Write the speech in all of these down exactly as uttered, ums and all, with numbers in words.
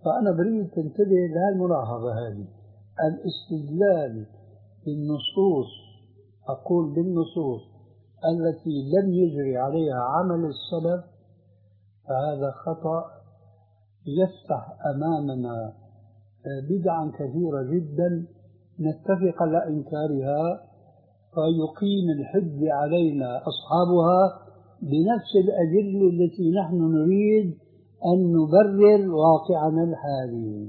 فأنا بريد تنتبه لهالملاحظة هذه. الاستدلال بالنصوص، أقول بالنصوص التي لم يجري عليها عمل السلف، فهذا خطأ يفتح أمامنا بدعا كثيرة جدا نتفق على إنكارها، فيقيم الحج علينا أصحابها بنفس الأدلة التي نحن نريد أن نبرر واقعنا الحالي.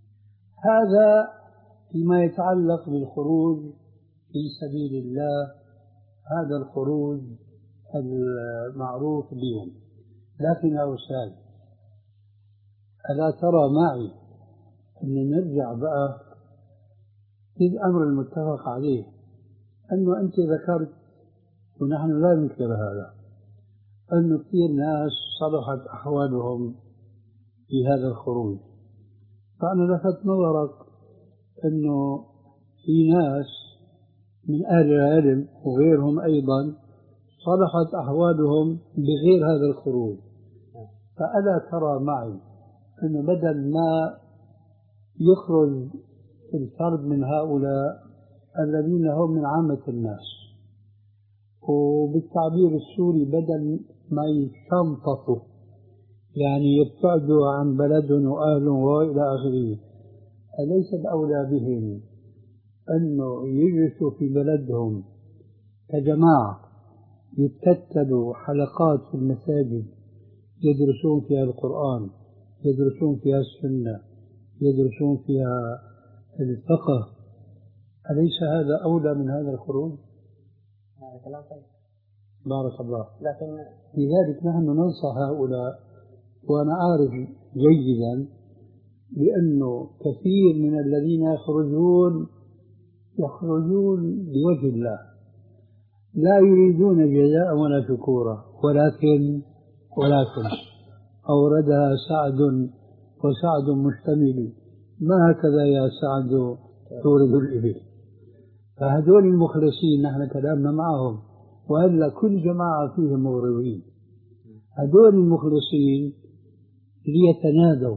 هذا فيما يتعلق بالخروج في سبيل الله، هذا الخروج المعروف اليوم. لكن يا أستاذ، ألا ترى معي أن نرجع بقى للأمر المتفق عليه، أنه أنت ذكرت ونحن لا ننكر هذا، أنه كثير ناس صلحت أحوالهم في هذا الخروج. فأنا لفت نظرك أنه في ناس من أهل العلم وغيرهم أيضا صلحت أحوالهم بغير هذا الخروج. فألا ترى معي أنه بدل ما يخرج الفرد من هؤلاء الذين هم من عامة الناس، وبالتعبير السوري بدل ما يشمططوا يعني يبتعدوا عن بلدهم وأهلهم وإلى آخره، أليس الأولى بهم أنه يجلسوا في بلدهم كجماعة، يتكتلوا حلقات في المساجد يدرسون فيها القرآن، يدرسون فيها السنة، يدرسون فيها الفقه؟ أليس هذا أولى من هذا الخروج؟ هذا كلام طيب. بارك الله. لكن لذلك نحن ننصح هؤلاء، وأنا أعرف جيدا بأنه كثير من الذين يخرجون يخرجون لوجه الله، لا يريدون جزاء ولا شكورا، ولكن ولكن أوردها سعد وسعد مشتمل، ما هكذا يا سعد تورد الإبل. فهذول المخلصين نحن كلامنا معهم، وإلا كل جماعة فيهم مغرضين. هذول المخلصين ليتنادوا،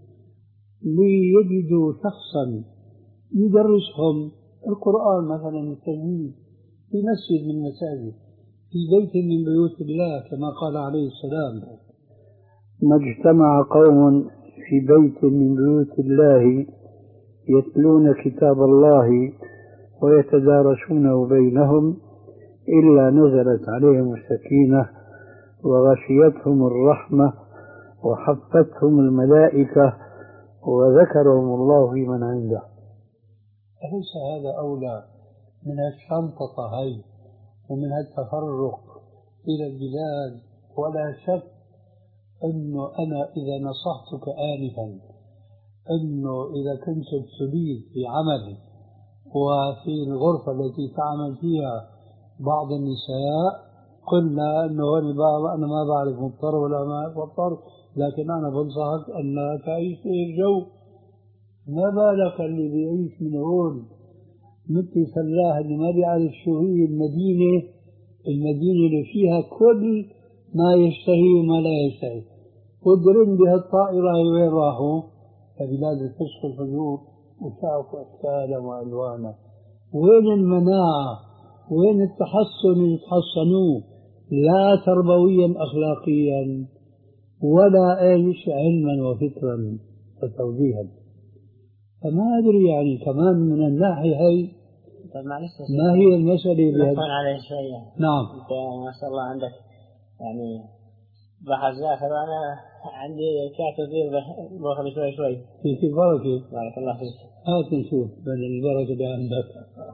ليجدوا شخصا يدرسهم القرآن مثلا التجويد في مسجد من المساجد، في بيت من بيوت الله، كما قال عليه السلام: ما اجتمع قوم في بيت من بيوت الله يتلون كتاب الله ويتدارسونه بينهم إلا نزلت عليهم السكينة وغشيتهم الرحمة وحفتهم الملائكة وذكرهم الله في من عنده. أليس هذا أولى من الشنطة هاي ومن التفرق إلى البلاد؟ ولا شك أنه أنا إذا نصحتك آنفا أنه إذا كنت ابتليت في عمل وفي الغرفة التي تعمل فيها بعض النساء، قلنا أنه أنا ما بعرف مضطر ولا ما مضطر، لكن أنا بنصحك أن لا تعيش في الجو. ما بالك اللي بيعيش من هون مثل فلاح اللي ما بيعرف شو هي المدينة، المدينة اللي فيها كل ما يشتهي وما لا يشتهي، قدرين بهالطائرة وين راحوا؟ كبلاد الفسق والفجور، وشافوا أشكالا وألوانا. وين المناعة؟ وين التحصن اللي يتحصنوه؟ لا تربويا أخلاقيا ولا ايش علما وفكرا وتوجيها. فما أدري يعني كمان من الناحية هي ما هي المسألة بهذا عليه شيء. نعم. أنت ما شاء الله عندك يعني بحر زاخر، وأنا عندي كاتب كثير باخذ شوي شوي. في في بركة. بارك الله فيك. هات نشوف بل البركة اللي عندك.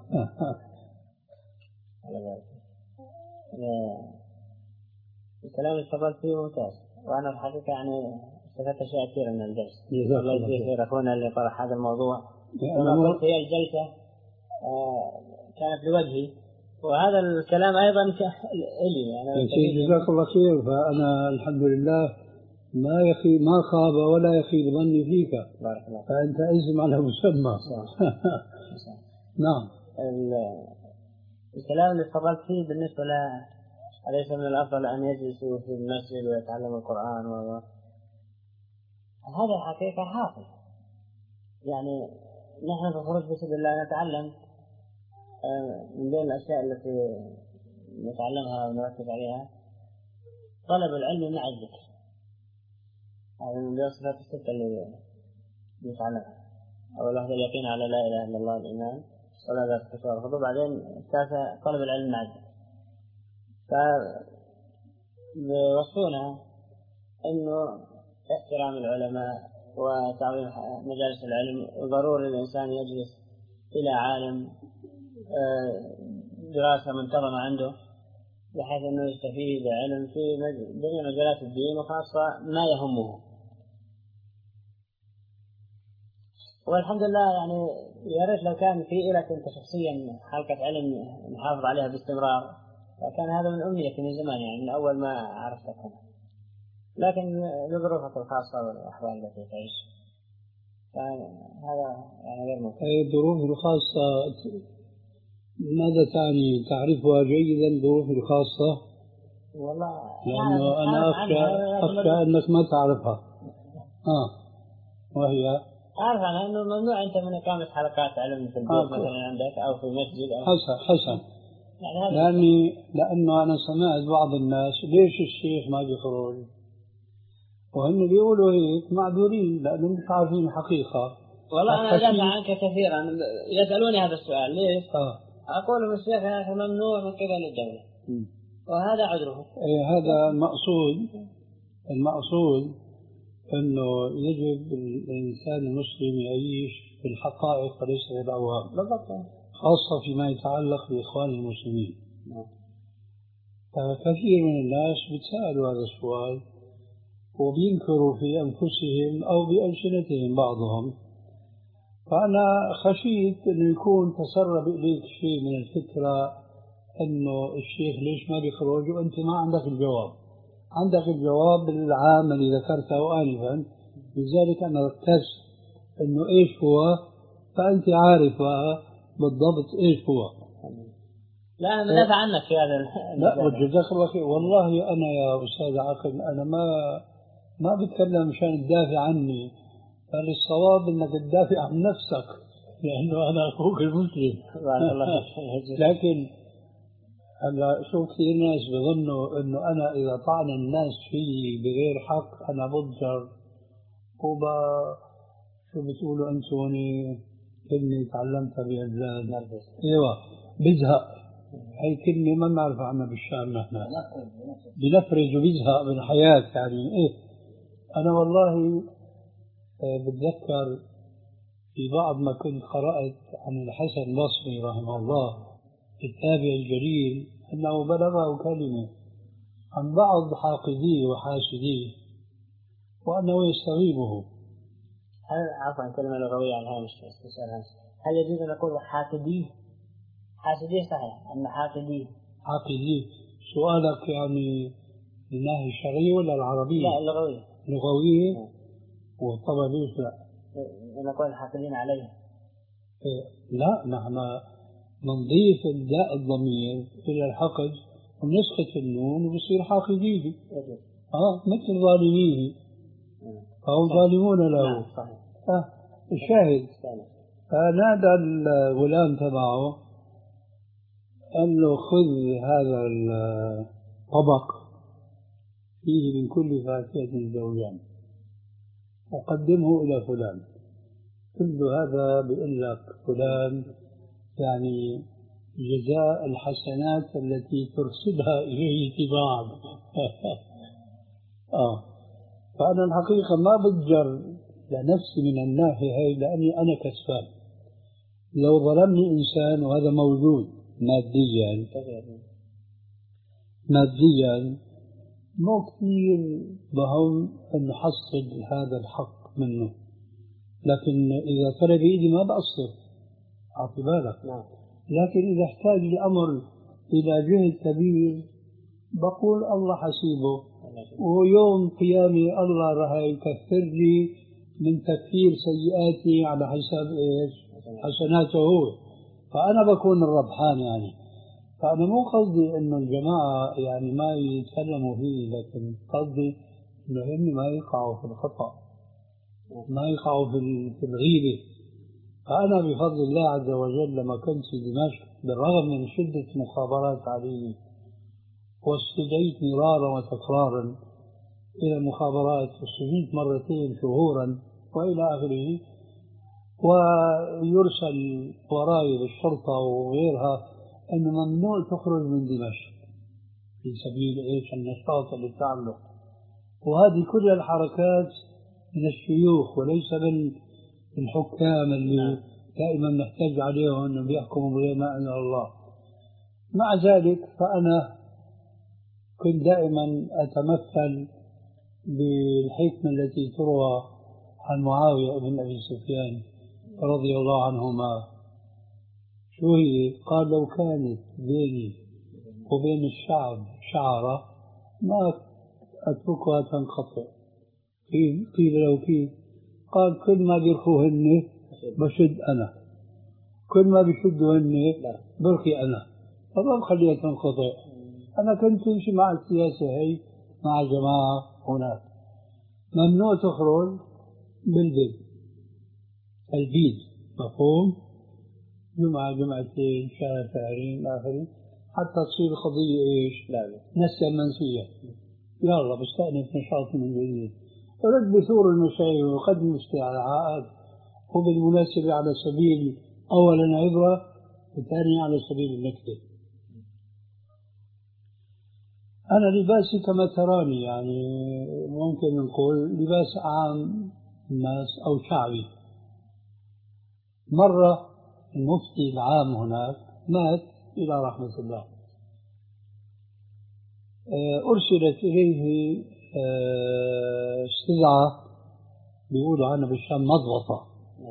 الله يبارك. الكلام اللي تفضلت فيه ممتاز، وأنا الحقيقة يعني استفدت أشياء كثيرة من الدرس. الله يجزيه خير أخونا اللي طرح هذا الموضوع. كما قلت هي الجلسة آه كانت لوجهي، وهذا الكلام أيضا لي يعني. جزاك الله خير. فأنا الحمد لله ما يخي ما خاب ولا يخيب ظني فيك. بارك الله. فأنت اسم على مسمى. نعم. الكلام اللي تفضلت فيه بالنسبة ل أليس من الأفضل أن يجلسوا في المسجد ويتعلموا القرآن و... هذا الحقيقة حاصل. يعني نحن في الخروج بسبيل الله نتعلم من بين الأشياء التي نتعلمها ونركز عليها طلب العلم مع الذكر. هذا من بين الصفات الستة اللي نتعلمها. أول واحدة اليقين على لا إله إلا الله، الإيمان، صلاة ذات الكفار الخطوة، بعدين الثالثة طلب العلم مع الذكر. فبيوصونا إنه احترام العلماء وتعظيم مجالس العلم، وضروري الإنسان يجلس إلى عالم دراسة منتظمة عنده بحيث أنه يستفيد علم في جميع مجالات الدين وخاصة ما يهمه. والحمد لله يعني يا ريت لو كان في لك أنت شخصيا حلقة علم نحافظ عليها باستمرار، فكان هذا من أمنيتي من زمان، يعني من أول ما عرفتك هنا، لكن لظروفك الخاصة والأحوال التي تعيش فهذا يعني غير ممكن. الظروف الخاصة ماذا تعني؟ تعرفها جيدا ظروف الخاصة؟ والله لأنه أنا أخشى أخشى أنك ما تعرفها. آه وهي أعرف عنها أنه ممنوع أنت من إقامة حلقات علم في البيت آه مثلا عندك أو في مسجد أو حسن حسن يعني لأني لأنه أنا سمعت بعض الناس ليش الشيخ ما بيخرج، وهم بيقولوا هيك معذورين لأنهم مش عارفين الحقيقة. والله أنا أدافع عنك كثيرا، يسألوني هذا السؤال ليش؟ آه. أقول الشيخ يا أخي ممنوع من قبل الدولة م. وهذا عذره. إيه هذا المقصود. المقصود أنه يجب الإنسان المسلم يعيش في الحقائق وليس في الأوهام، خاصة فيما يتعلق بإخوان المسلمين. فكثير من الناس بيتسألوا هذا السؤال وبينكروا في أنفسهم أو بألسنتهم بعضهم. فأنا خشيت أنه يكون تسرب إليك شيء من الفكرة أنه الشيخ ليش ما بيخرج وأنت ما عندك الجواب. عندك الجواب العام اللي ذكرته آنفا، لذلك أنا ركزت أنه إيش هو، فأنت عارفة بالضبط إيش هو. لا أنا بدافع عنك في هذا. لا وجزاك الله خير. والله أنا يا أستاذ عقل أنا ما ما بتكلم مشان تدافع عني، بل الصواب أنك تدافع عن نفسك لأنه أنا أخوك المسلم. لكن هلا شو كثير ناس بظنوا انه انا اذا طعن الناس فيي بغير حق انا بضجر وبا شو بتقولوا انتم كلمه تعلمتها باجداد. ايوه بزهق. هي كلمه ما بنعرف عنها بالشام نحن. بنفرج وبزهق من الحياه يعني ايه. انا والله بتذكر في بعض ما كنت قرات عن الحسن البصري رحمه الله التابع الجليل أنه بلغه كلمة عن بعض حاقديه وحاسديه وأنه يستغيبه. هل عفوا كلمة لغوية عن هامش هل يجوز أن نقول حاقديه؟ حاسديه صحيح أما حاقديه حاقديه سؤالك يعني الناحية الشرعية ولا العربية؟ لا اللغوية. لغوية وطبعا ليش لا نقول حاقدين عليه. إيه لا نحن نضيف الداء الضمير إلى الحقد ونسخة النون وبصير حاقديه. آه مثل ظالميه فهم ظالمون له. آه الشاهد فنادى الغلام تبعه قال له خذ هذا الطبق فيه من كل فاكهة زوجان وقدمه إلى فلان. كل هذا بيقول لك فلان يعني جزاء الحسنات التي ترسلها إليه تباعا. آه فأنا الحقيقة ما بتجر لنفسي من الناحية هاي لأني أنا كسبان. لو ظلمني إنسان وهذا موجود ماديا ماديا مو كثير بهم أن نحصل هذا الحق منه، لكن إذا ترى بإيدي ما بقصر أعطي بالك. لكن إذا احتاج الأمر إلى جهد كبير بقول الله حسيبه، ويوم قيامي الله راح يكفر لي من تكفير سيئاتي على حساب إيش حسناته هو، فأنا بكون الربحان يعني. فأنا مو قصدي إنه الجماعة يعني ما يتكلموا فيه، لكن قصدي إنه هم ما يقعوا في الخطأ ما يقعوا في الغيبة. فأنا بفضل الله عز وجل لما كنت في دمشق بالرغم من شدة مخابرات علي واستدعيت مرارا وتكرارا إلى المخابرات وسجنت مرتين شهورا وإلى آخره، ويرسل وراي بالشرطة وغيرها أنه ممنوع تخرج من دمشق في سبيل إيش النشاط اللي بتعمله. وهذه كل الحركات من الشيوخ وليس من الحكام اللي دائما نحتاج عليهم أنهم بيحكموا بغير ما أنزل الله. مع ذلك فأنا كنت دائما أتمثل بالحكمة التي تروى عن معاوية بن أبي سفيان رضي الله عنهما. شو هي؟ قال: لو كانت بيني وبين الشعب شعرة ما أتركها تنقطع. قيل له كيف؟ قال: كل ما بيرخوهن بشد أنا، كل ما بيشدوهن برخي أنا، فما بخليها تنقطع. أنا كنت أمشي مع السياسة هي مع جماعة هناك ممنوع تخرج بالبيت البيت، مفهوم؟ جمعة جمعتين شهر شهرين آخرين حتى تصير قضية إيش؟ نسيا منسية، يلا بستأنف نشاطي من جديد. رد بثور المشايخ وقدم استعلاءات، وبالمناسبة على سبيل أولا عبرة وثانيا على سبيل النكتة. أنا لباسي كما تراني يعني ممكن نقول لباس عام الناس أو شعبي. مرة المفتي العام هناك مات إلى رحمة الله، أرسلت إليه استدعاء بيقولوا عنها بالشام مضبطة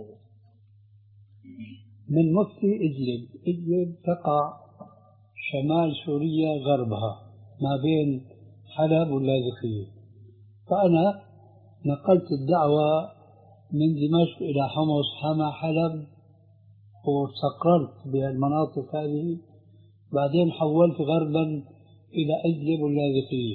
من مفتي إدلب. إدلب تقع شمال سوريا غربها ما بين حلب واللاذقية. فأنا نقلت الدعوة من دمشق إلى حمص حما حلب واستقررت بالمناطق هذه، بعدين حولت غربا إلى إدلب واللاذقية.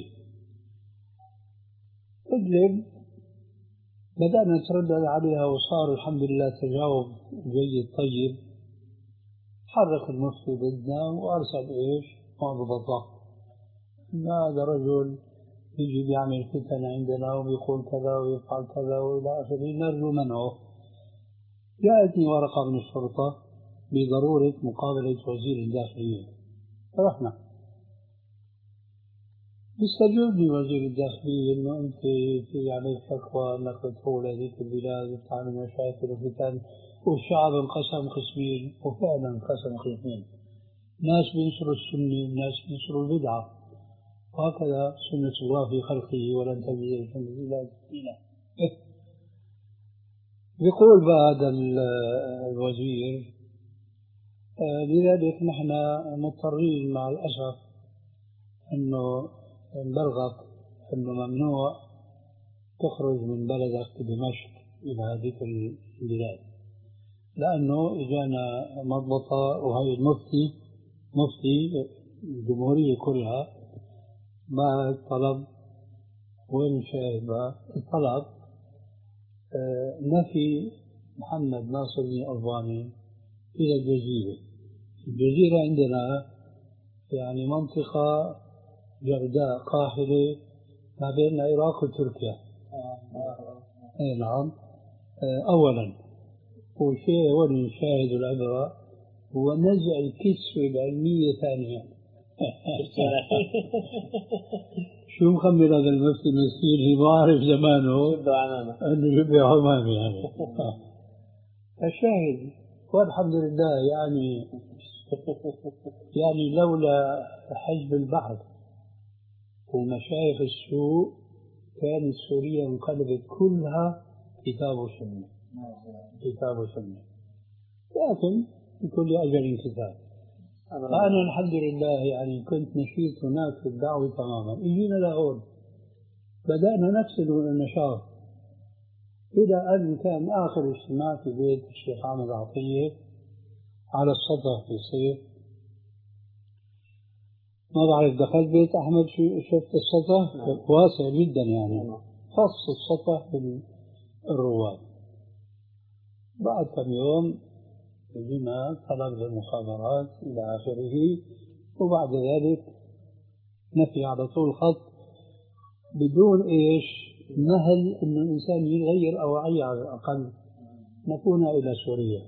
إدلب بدأنا نتردد عليها وصار الحمد لله تجاوب جيد طيب. حرك المفتي ضدنا وأرسل إيش؟ مضبطة. هذا رجل يجي بيعمل فتن عندنا وبيقول كذا ويفعل كذا وإلى آخره، نرجو منعه. جاءتني ورقة من الشرطة بضرورة مقابلة وزير الداخلية، فرحنا. استجوبني وزير الداخلية إنه أنت في عليك شكوى أنك تدخل هذيك البلاد وتعمل مشاكل وفتن، والشعب انقسم قسمين، وفعلا انقسم قسمين، ناس بينصروا السنة وناس بينصروا البدعة، وهكذا سنة الله في خلقه ولن تجد لسنة الله تبديلا. يقول هذا الوزير: لذلك نحن مضطرين مع الأسف أنه نبلغك أنه ممنوع تخرج من بلدك دمشق إلى هذه البلاد، لأنه إجانا مضبطة. وهي المفتي مفتي الجمهورية كلها ما الطلب وين شاهد الطلب نفي محمد ناصر الألباني إلى الجزيرة. الجزيرة عندنا يعني منطقة جرداء قاحلة ما بين العراق وتركيا. اي نعم. اولا وشيء هو المشاهد العبرة هو نزع الكسوة العلمية ثانيا. شو مخمر هذا المفتي المسكين اللي ما عرف زمانه انه يبيع عمامي يعني. الشاهد والحمد لله يعني يعني لولا حزب البعث ومشايخ السوء كانت سوريا انقلبت كلها كتاب وسنة كتاب وسنة، لكن لكل أجل كتاب. فأنا الحمد لله يعني كنت نشيط هناك في الدعوة تماما. إجينا لهون بدأنا نفصل النشاط إلى أن كان آخر اجتماع في بيت الشيخ عامر عطية على السطح في الصيف. ما بعرف دخلت بيت أحمد شفت السطح واسع جدا يعني، خاص السطح الرواد. بعد كم يوم جينا طلب للمخابرات إلى آخره، وبعد ذلك نفي على طول خط بدون إيش مهل إنه الإنسان يغير أوعية على الأقل. نكون إلى سوريا،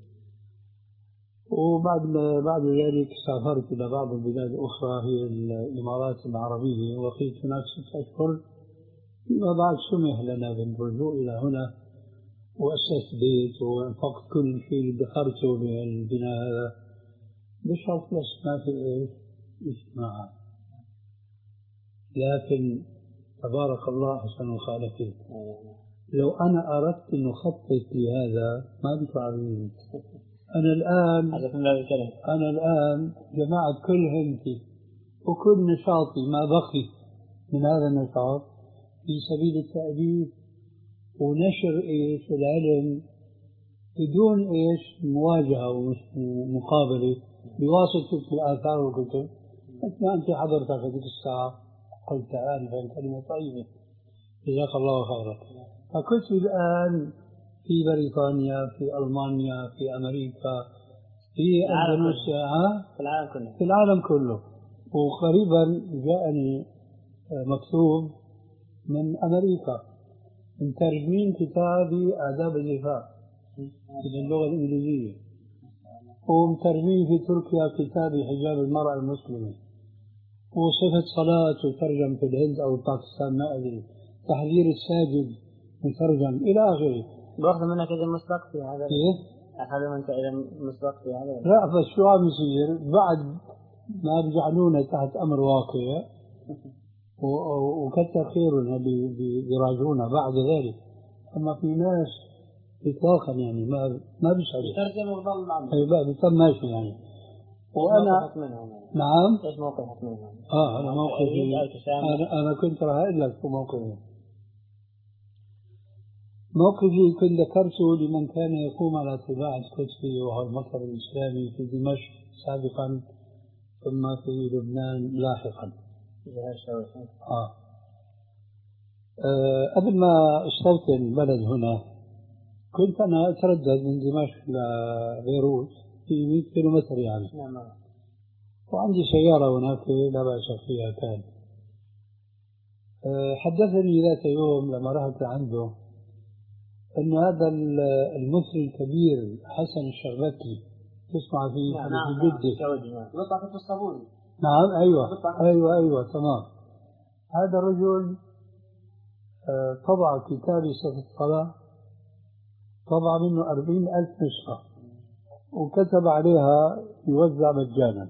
وبعد بعد ذلك سافرت إلى بعض البلاد الأخرى هي الإمارات العربية، وقيت هناك ستة أشهر. فيما بعد سمح لنا بالرجوع إلى هنا، وأسست بيت وأنفقت كل شيء دخرته بالبناء هذا بشرط بس ما في إيش اجتماع. لكن تبارك الله أحسن الخالقين، لو أنا أردت أن أخطط لهذا ما بتعرفين. أنا الآن أنا الآن جمعت كل همتي وكل نشاطي ما بقي من هذا النشاط في سبيل التأليف ونشر إيش العلم بدون إيش مواجهة ومقابلة بواسطة الآثار والكتب. مثل ما أنت حضرت هذه الساعة قلت آنفا كلمة طيبة، جزاك الله خيرا. فكنت الآن في بريطانيا، في ألمانيا، في أمريكا، في أندونيسيا، في العالم كله في العالم كله. وقريبا جاءني مكتوب من أمريكا مترجمين كتابي آداب الزفاف إلى اللغة الإنجليزية، ومترجمين في تركيا كتابي حجاب المرأة المسلمة، وصفة صلاة وترجم في الهند أو باكستان ما أدري، تحذير الساجد مترجم إلى آخره. بأخذ منك إذا مسبق في هذا؟ كيف؟ أخذ منك إذا مسبق في هذا؟ لا، بس شو عم يصير بعد ما بيجعلونا تحت أمر واقع وكثر خيرنا بيراجعونا بعد ذلك. أما في ناس إطلاقا يعني ما ما بيشعروا يترجم ويظل معنا. أي بقى بيتم ماشي يعني. وأنا نعم إيش موقفك منهم؟ آه أنا موقفي أنا أنا كنت راح أقول لك شو موقفي. موقفي كنت ذكرته لمن كان يقوم على طباعة كتبي وهو المكتب الإسلامي في دمشق سابقا، ثم في لبنان لاحقا. آه. آه قبل ما استوطن البلد هنا كنت أنا أتردد من دمشق لبيروت في مئة كيلومتر يعني. نعم. وعندي سيارة هناك لا بأس فيها كان. آه حدثني ذات يوم لما رحت عنده أن هذا المصري الكبير حسن الشربكي تسمع فيه؟ نعم. في جدة. يطلع في الصابون. نعم أيوة أيوة أيوة تمام. هذا الرجل طبع كتابي صفة الصلاة، طبع منه أربعين ألف نسخة وكتب عليها يوزع مجانا.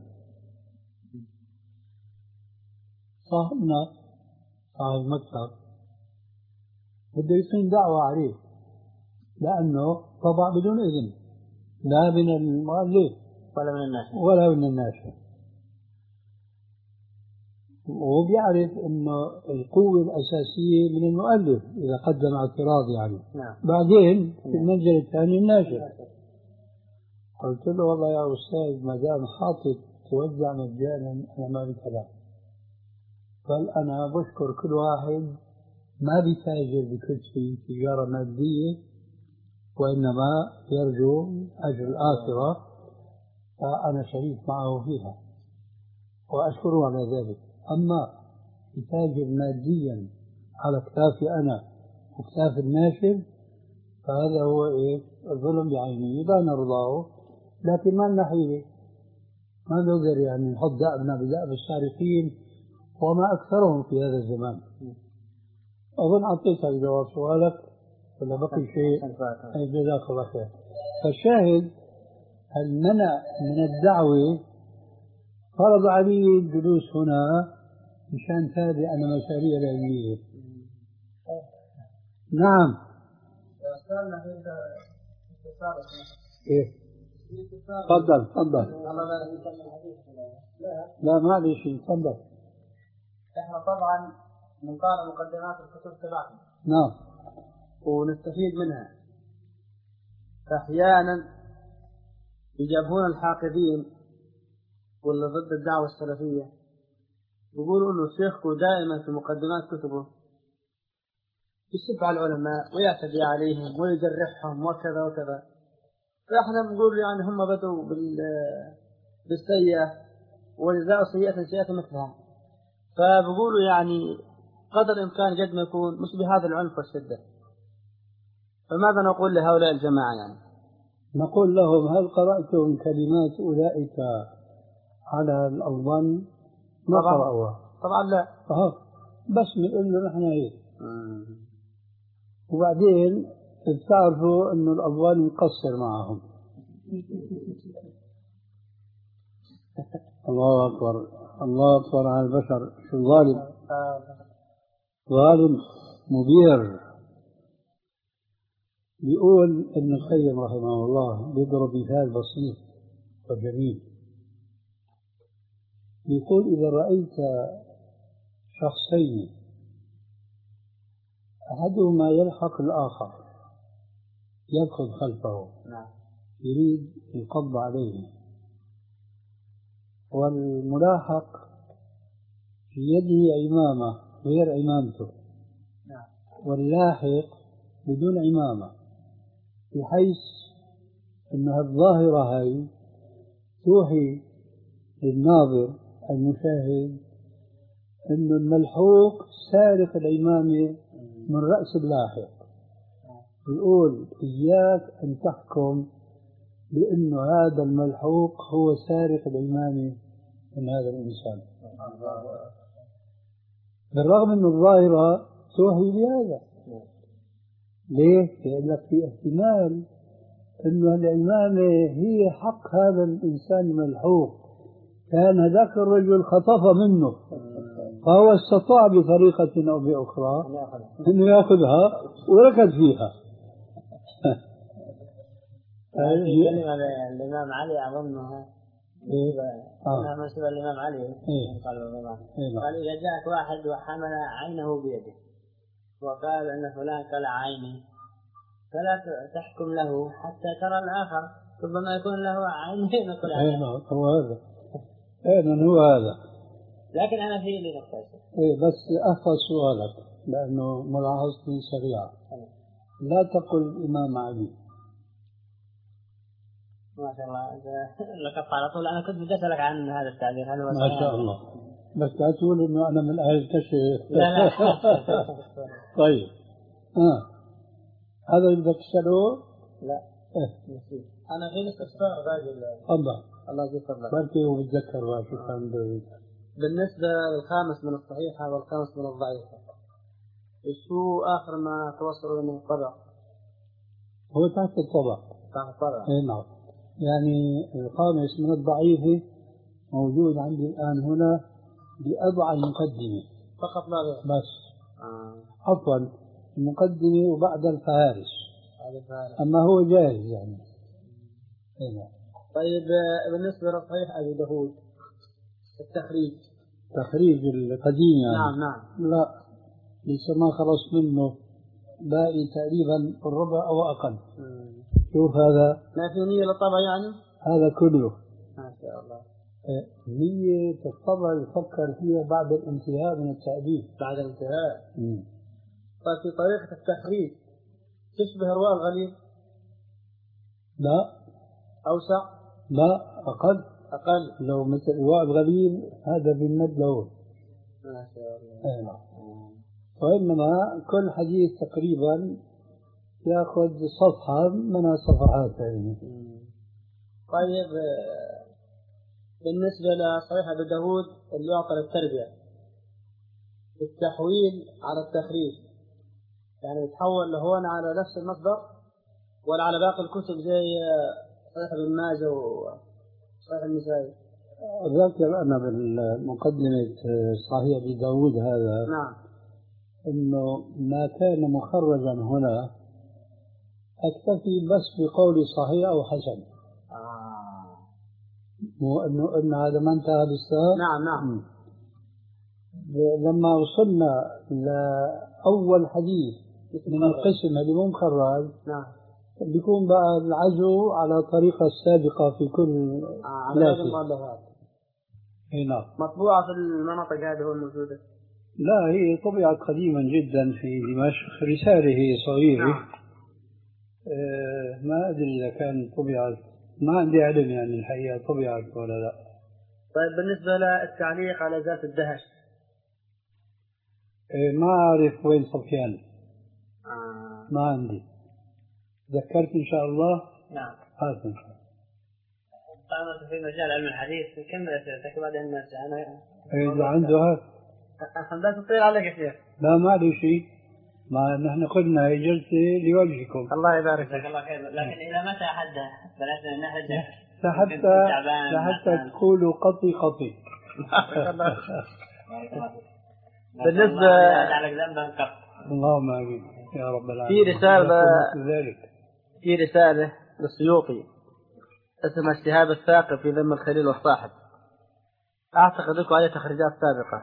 صاحبنا صاحب المكتب بده يقيم دعوة عليه لأنه طبع بدون إذن لا من المؤلف ولا من الناشر ولا من الناشر، وبيعرف انه القوة الأساسية من المؤلف إذا قدم اعتراض يعني. نعم. بعدين في المنزل الثاني الناشر. قلت له والله يا أستاذ ما دام حاطط توزع مجانا أنا ما بكلام. قال أنا بشكر كل واحد ما بيتاجر بكتبي تجارة مادية وإنما يرجو أجر الآخرة، فأنا شريك معه فيها وأشكره على ذلك. أما يتاجر ماديا على كتافي أنا وكتاف الناشر فهذا هو إيه الظلم بعينه لا نرضاه، لكن ما نحيله ما نقدر يعني نحط دأبنا بدأب السارقين وما أكثرهم في هذا الزمان. أظن أعطيتك جواب سؤالك ولا بقي شيء؟ جزاك الله خير. فالشاهد المنع من الدعوة فرض علي الجلوس هنا مشان تابع أنا مشاريع العلمية. نعم. إيه تفضل تفضل. لا معلش تفضل. احنا طبعا نقرأ مقدمات الكتب تبعنا. نعم. ونستفيد منها. أحيانا يجابون الحاقدين واللي ضد الدعوة السلفية يقولوا إنه شيخكم دائما في مقدمات كتبه يسب على العلماء ويعتدي عليهم ويجرحهم وكذا وكذا. فإحنا بنقول يعني هم بدوا بال بالسيئة وجزاء سيئة سيئة مثلها. فبقولوا يعني قدر الإمكان قد ما يكون مش بهذا العنف والشدة. فماذا نقول لهؤلاء الجماعة يعني؟ نقول لهم هل قرأتم كلمات أولئك على الألبان؟ نقرأها طبعا لا. أه بس نقول له نحن هيك. وبعدين بتعرفوا إنه الألبان مقصر معهم. الله أكبر الله أكبر على البشر. شو ظالم ظالم مبير. بيقول ابن القيم رحمه الله بيضرب مثال بسيط وجميل. بيقول إذا رأيت شخصين أحدهما يلحق الآخر يدخل خلفه يريد القبض عليه، والملاحق في يده عمامة غير عمامته واللاحق بدون عمامة، بحيث أن الظاهرة هاي توحي للناظر المشاهد أن الملحوق سارق العمامة من رأس اللاحق. يقول إياك أن تحكم بأن هذا الملحوق هو سارق العمامة من هذا الإنسان، بالرغم أن الظاهرة توحي بهذا. ليه؟ لأن لك في احتمال أن العمامة هي حق هذا الإنسان الملحوق، كان ذاك الرجل خطف منه فهو استطاع بطريقة أو بأخرى أنه يأخذها وركض فيها. كلمة الإمام علي أظنها أنها منسوبة الإمام علي قال قال إذا جاءك واحد وحمل عينه بيده وقال أن فلان كلع عيني فلا تحكم له حتى ترى الآخر، ربما يكون له عينين وكلع عينين. هو هذا أين هو هذا. لكن أنا في لي نقطة إيه بس أحفظ سؤالك لأنه ملاحظتي سريعة. لا تقل الإمام علي. ما شاء الله لقد على طول. أنا كنت بدي أسألك عن هذا التعبير هل هو ما شاء الله، بس لا تقول إنه أنا من أهل الكشف. لا لا طيب آه هذا اللي بدك تسأله؟ لا إيه. أنا في استفسار باقي الله الله يجزاك بركي وبتذكر شو كان بالنسبة للخامس من الصحيحة والخامس من الضعيفة، شو آخر ما توصلوا من الطبع؟ هو تحت الطبع. تحت الطبع. إيه نعم. يعني الخامس من الضعيفة موجود عندي الآن هنا بأضع المقدمة فقط لا غير. بس آه. عفوا المقدمة وبعد الفهارس. الفهارس. أما هو جاهز يعني. إيه نعم. طيب بالنسبة لصحيح أبي داود التخريج تخريج القديم يعني. نعم نعم. لا لسه ما خلص منه، باقي تقريبا الربع أو أقل. مم. شوف هذا ما في نية للطبع يعني؟ هذا كله ما شاء الله. نية الطبع يفكر فيها بعد الانتهاء من التأليف. بعد الانتهاء. مم. طيب في طريقة التخريج تشبه رواء الغليل؟ لا. أوسع؟ لا أقل. أقل. لو مثل رواء الغليل هذا بالمد له. ما شاء الله. أيوة. وإنما كل حديث تقريبا يأخذ صفحة من صفحات يعني. طيب بالنسبة لصحيح أبي داود اللي يعطى للتربية التحويل على التخريج يعني يتحول لهون على نفس المصدر ولا على باقي الكتب زي صحيح ابن ماجه وصحيح النسائي؟ ذكر أنا بالمقدمة صحيح أبي داود هذا نعم إنه ما كان مخرجا هنا أكتفي بس بقول صحيح أو حسن. آه. مو إنه إن هذا ما انتهى لسه. نعم نعم. لما وصلنا لأول حديث من القسم اللي مو مخرج نعم بيكون بقى العزو على الطريقة السابقة في كل آه على هذا المؤلفات. اي نعم. مطبوعة في المناطق هذه الموجودة. لا، هي طبعت قديما جدا في دمشق، رسالة هي صغيرة. نعم. آه ما أدري إذا كان طبعت، ما عندي علم يعني الحقيقة طبعت ولا لا. طيب بالنسبة للتعليق على ذات الدهش. آه ما أعرف وين صفيان. آه. ما عندي. ذكرت إن شاء الله. نعم. هات إن شاء الله. طالما في مجال علم الحديث كمل أسئلتك وبعدين أنا. إذا عنده هات. لا تطير عليك يا شيخ. لا ما عليه شيء، ما نحن قلنا هي جلسة لوجهكم. الله يبارك فيك. الله خير، لكن إذا ما تحدى بلاش نحرج. حتى حتى تقولوا قطي قطي. بالنسبة اللهم آمين يا رب العالمين. في رسالة في رسالة للسيوطي اسمها الشهاب الثاقب في ذم الخليل والصاحب. أعتقد لكم عليه تخريجات سابقة.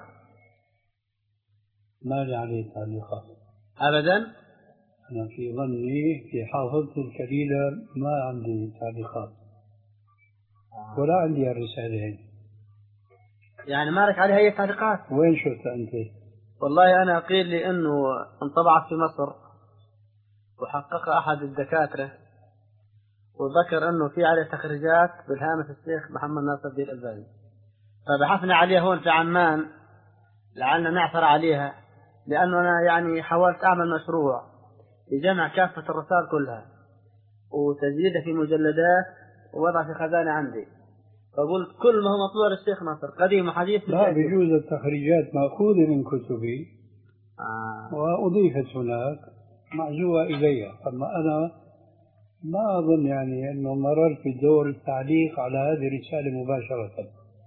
ما لي عليه تعليقات أبدا. أنا في ظني في حافظتي الكليلة ما عندي تعليقات ولا عندي الرسالة. يعني ما لك عليها أي تعليقات؟ وين شفت أنت؟ والله أنا قيل لي أنه انطبعت في مصر وحققها أحد الدكاترة وذكر أنه في عليه تخريجات بالهامة الشيخ محمد ناصر الدين الألباني، فبحثنا عليها هون في عمان لعلنا نعثر عليها، لأنه أنا يعني حاولت أعمل مشروع لجمع كافة الرسائل كلها وتزييدها في مجلدات ووضع في خزانة عندي، فقلت كل ما هو مطبوع للشيخ ناصر قديم وحديث. لا، بجوز التخريجات مأخوذة من كتبي آه. وأضيفت هناك معزوة إلي. أما أنا ما أظن يعني أنه مررت بدور التعليق على هذه الرسالة مباشرة.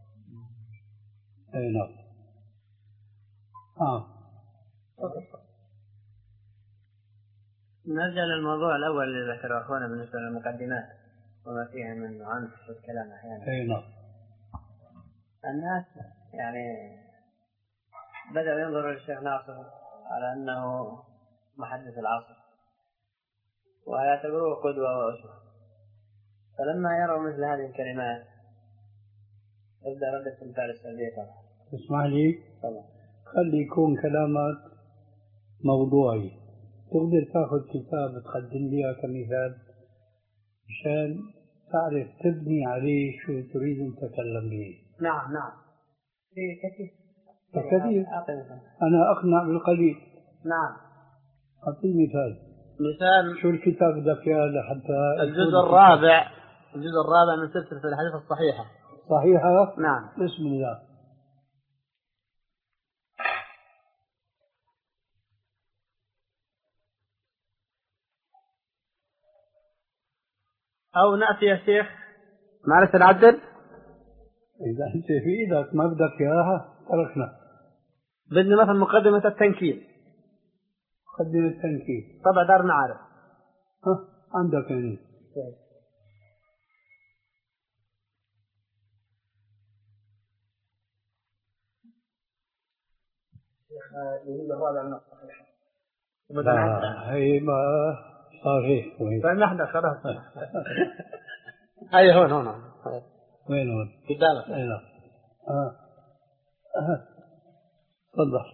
أي نعم. آه. نرجع للموضوع الأول اللي ذكره أخونا بالنسبة للمقدمات وما فيها من عنف والكلام أحيانا. أي نعم. الناس يعني بدأوا ينظروا للشيخ ناصر على أنه محدث العصر ويعتبروه قدوة وأسوة، فلما يروا مثل هذه الكلمات يبدأ رد الفعل السلبية طبعا. اسمح لي طبعا. خلي يكون كلامك موضوعي، تقدر تاخذ كتاب تقدم لي كمثال مشان تعرف تبني عليه شو تريد أن تتكلم به. نعم نعم في كثير كثير. أنا أقنع بالقليل. نعم. أعطي مثال. مثال شو الكتاب بدك إياه لحتى الجزء الرابع الجزء الرابع من سلسلة الحديث الصحيحة. صحيحة. نعم. بسم الله. أو نأتي يا شيخ معرفة نعدل. إذا أنت في إيدك ما بدك إياها تركنا. بدنا مثلا مقدمة التنكيل. مقدمة التنكيل. طبع دار معارف. ها عندك يعني. يريد الرابع من الصحيح. لا هي ما صار هيك. طيب نحن خلاص. هاي هون هون. وين هون؟ قدامك. أي نعم. آه. آه. تفضل.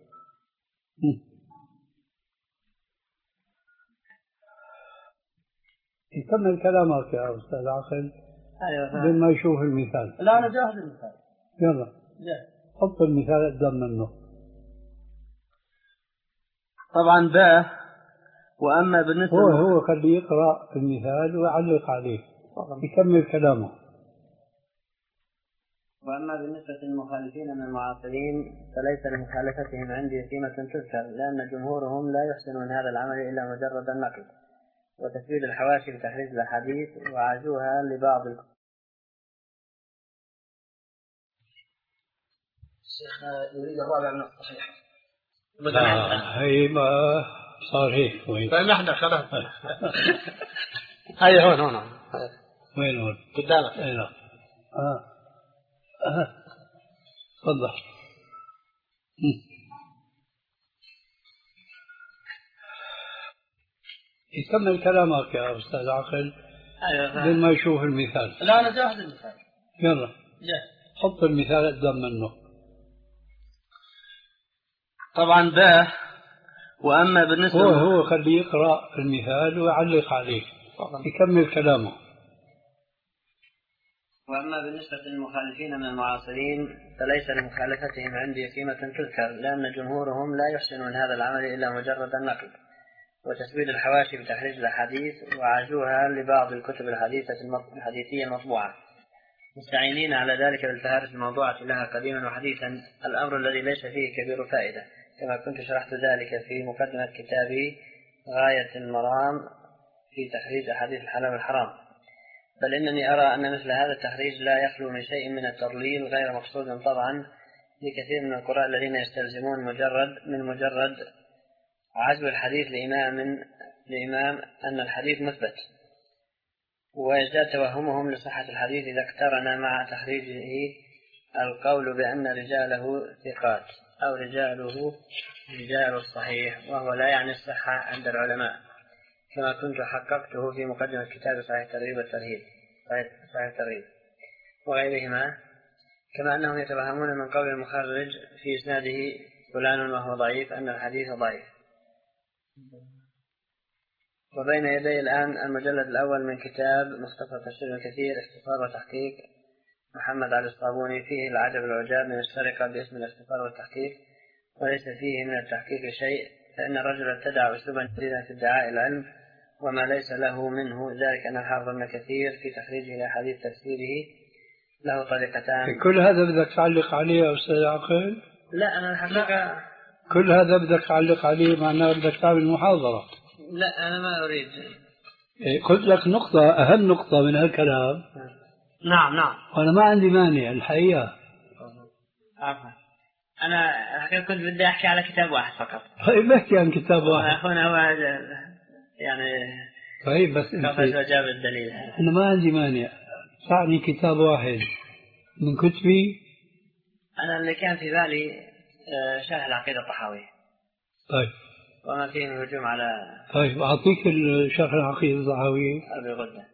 يكمل كلامك يا أستاذ عقل. أيوة. بما يشوف المثال. لا أنا جاهز المثال. يلا. جاهز. حط المثال قدام منه. طبعا ده. وأما بالنسبة هو هو خليه يقرأ المثال ويعلق عليه. يكمل كلامه. وأما بالنسبة للمخالفين من المعاصرين فليس لمخالفتهم عندي قيمة تذكر، لأن جمهورهم لا يحسنون هذا العمل إلا مجرد النقل وتسويد الحواشي بتحريز الأحاديث وعزوها لبعض. الشيخ يريد الرابع من الصحيح. لا هي ما صار هيك. وين؟ طيب نحن خلاص. هاي هون هون. وين هون؟ قدامك. أي نعم. آه. آه. تفضل. يكمل كلامك يا أستاذ عقل. أيوة. بما يشوف المثال. لا أنا جاهز المثال. يلا. جاهز. حط المثال قدام منه. طبعا ده. وأما بالنسبة هو هو خليه يقرأ المثال ويعلق عليه يكمل كلامه. وأما بالنسبة للمخالفين من المعاصرين فليس لمخالفتهم عندي قيمة تذكر، لأن جمهورهم لا يحسنون هذا العمل إلا مجرد النقل وتسويد الحواشي بتحريج الأحاديث وعزوها لبعض الكتب الحديثة الحديثية المطبوعة، مستعينين على ذلك بالفهارس الموضوعة لها قديما وحديثا، الأمر الذي ليس فيه كبير فائدة، كما كنت شرحت ذلك في مقدمة كتابي غاية المرام في تخريج أحاديث الحلال والحرام. بل إنني أرى أن مثل هذا التخريج لا يخلو من شيء من التضليل غير مقصود طبعا لكثير من القراء الذين يستلزمون مجرد من مجرد عزو الحديث لإمام لإمام أن الحديث مثبت، ويزداد توهمهم لصحة الحديث إذا اقترن مع تخريجه القول بأن رجاله ثقات أو رجاله رجال الصحيح، وهو لا يعني الصحة عند العلماء، كما كنت حققته في مقدمة كتاب صحيح الترغيب والترهيب صحيح الترغيب وغيرهما. كما أنهم يتوهمون من قول المخرج في إسناده فلان وهو ضعيف أن الحديث ضعيف. وبين يدي الآن المجلد الأول من كتاب مختصر تفسير الكثير اختصار وتحقيق محمد علي الصابوني، فيه العجب العجاب من السرقة باسم الاختصار والتحقيق، وليس فيه من التحقيق شيء، فإن الرجل ابتدع أسلوبا جديدا في ادعاء العلم وما ليس له منه، ذلك أن الحافظ ابن كثير في تخريجه لأحاديث تفسيره له طريقتان. كل هذا بدك تعلق عليه يا أستاذ عقيل؟ لا أنا الحقيقة كل هذا بدك تعلق عليه معناه بدك تعمل محاضرة. لا أنا ما أريد. قلت لك نقطة أهم نقطة من هالكلام. نعم نعم. وأنا ما عندي مانع الحقيقة. عفوا أنا الحقيقة كنت بدي أحكي على كتاب واحد فقط. طيب احكي عن كتاب واحد. أخونا هو يعني طيب بس كيف وجاب الدليل. أنا ما عندي مانع تعني كتاب واحد من كتبي. أنا اللي كان في بالي شرح العقيدة الطحاوية. طيب. وما فيه من هجوم على. طيب أعطيك شرح العقيدة الطحاوية. أبي غدة.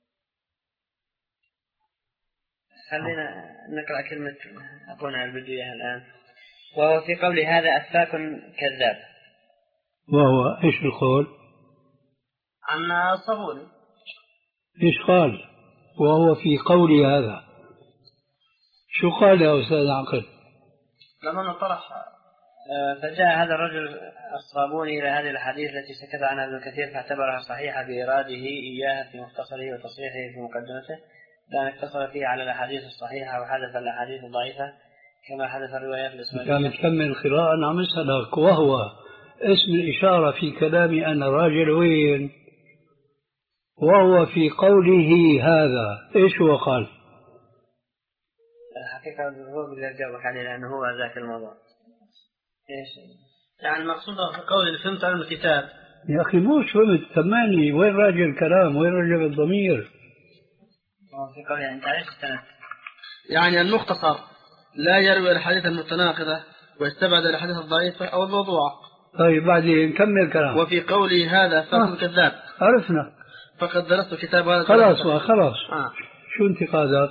خلينا نقرأ كلمة أخونا البدوية الآن. وهو في قول هذا أفاك كذاب. وهو إيش القول؟ عن الصابوني. إيش قال؟ وهو في قول هذا شو قال يا أستاذ عقل؟ لما طرح فجاء هذا الرجل الصابوني إلى هذه الحديث التي سكت عنها ابن كثير فاعتبرها صحيحة بإراده إياها في مختصره وتصحيحه في مقدمته، لأن اقتصر فيه على الأحاديث الصحيحة وحذف الأحاديث الضعيفة كما حذف الروايات الإسماعيلية. كان تكمل القراءة. أنا عم أسألك وهو اسم الإشارة في كلامي أنا راجل وين؟ وهو في قوله هذا إيش هو قال؟ الحقيقة هو بدي أجاوبك عليه لأنه هو ذاك الموضوع. إيش؟ يعني المقصود في قول اللي فهمت عن الكتاب. يا أخي مو فهمت سمعني وين راجع الكلام وين راجع الضمير؟ في قول يعني أنت عايش السنة. يعني المختصر لا يروي الحديث المتناقضة ويستبعد الحديث الضعيفة أو الموضوعة. طيب بعدين نكمل كلام. وفي قوله هذا فاكم آه. كذاب. عرفنا. فقد درست كتاب هذا. خلاص خلاص. آه. شو انتقادك؟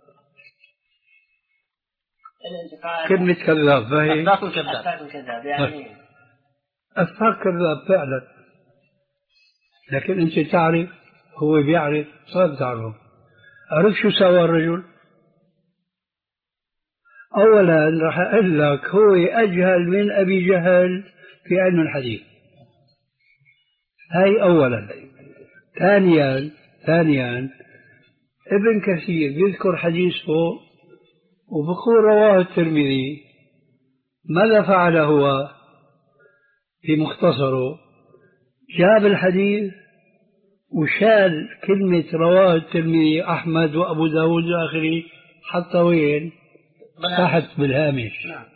الانتقاد. كلمة كذاب فهي. أفاك كذاب. أفاك كذاب يعني. أفاك كذاب فعلا. لكن أنت تعرف هو بيعرف ما بتعرفه. عرف شو سوى الرجل؟ أولا راح أقول لك هو أجهل من أبي جهل في علم الحديث. هاي أولا. ثانيا ثانيا ابن كثير بيذكر حديثه وبقول رواه الترمذي. ماذا فعل هو في مختصره؟ جاب الحديث وشال كلمة رواه الترمذي أحمد وأبو داود وآخره حتى وين؟ تحت بالهامش. نعم.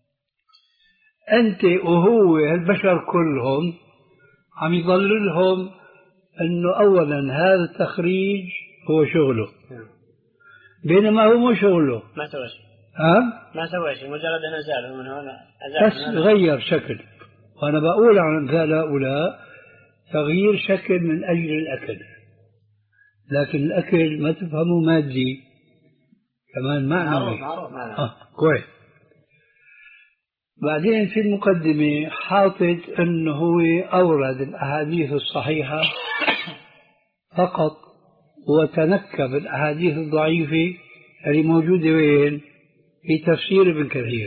أنت وهو البشر كلهم عم يضللهم أنه أولا هذا التخريج هو شغله. نعم. بينما هو مو شغله. ما سوى شيء. ها؟ ما سوى شيء مجرد أن أزاله من هنا. بس غير شكل. وأنا بقول عن أمثال هؤلاء تغيير شكل من أجل الأكل، لكن الأكل ما تفهمه مادي كمان معنوي. معروف معروف. آه كويس. بعدين في المقدمة حاطط أنه هو أورد الأحاديث الصحيحة فقط وتنكب الأحاديث الضعيفة اللي موجودة وين؟ في تفسير ابن كثير،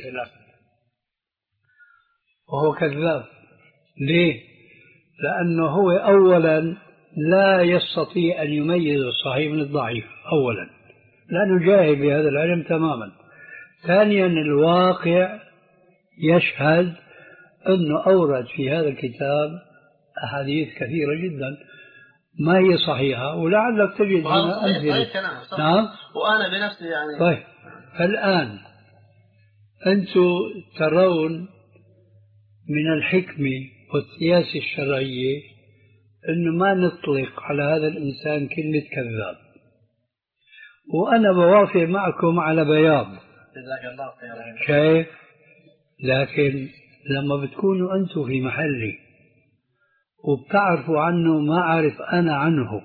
وهو كذاب. ليه؟ لأنه هو أولا لا يستطيع أن يميز الصحيح من الضعيف أولا، لأنه جاهل بهذا العلم تماما. ثانيا الواقع يشهد أنه أورد في هذا الكتاب أحاديث كثيرة جدا ما هي صحيحة، ولعلك تجد هنا أمثلة. نعم، وأنا بنفسي يعني. طيب، فالآن أنتم ترون من الحكمة والسياسة الشرعية أنه ما نطلق على هذا الإنسان كلمة كذاب، وأنا بوافق معكم على بياض. جزاك الله خيرا. شايف؟ لكن لما بتكونوا أنتم في محلي وبتعرفوا عنه ما أعرف أنا عنه،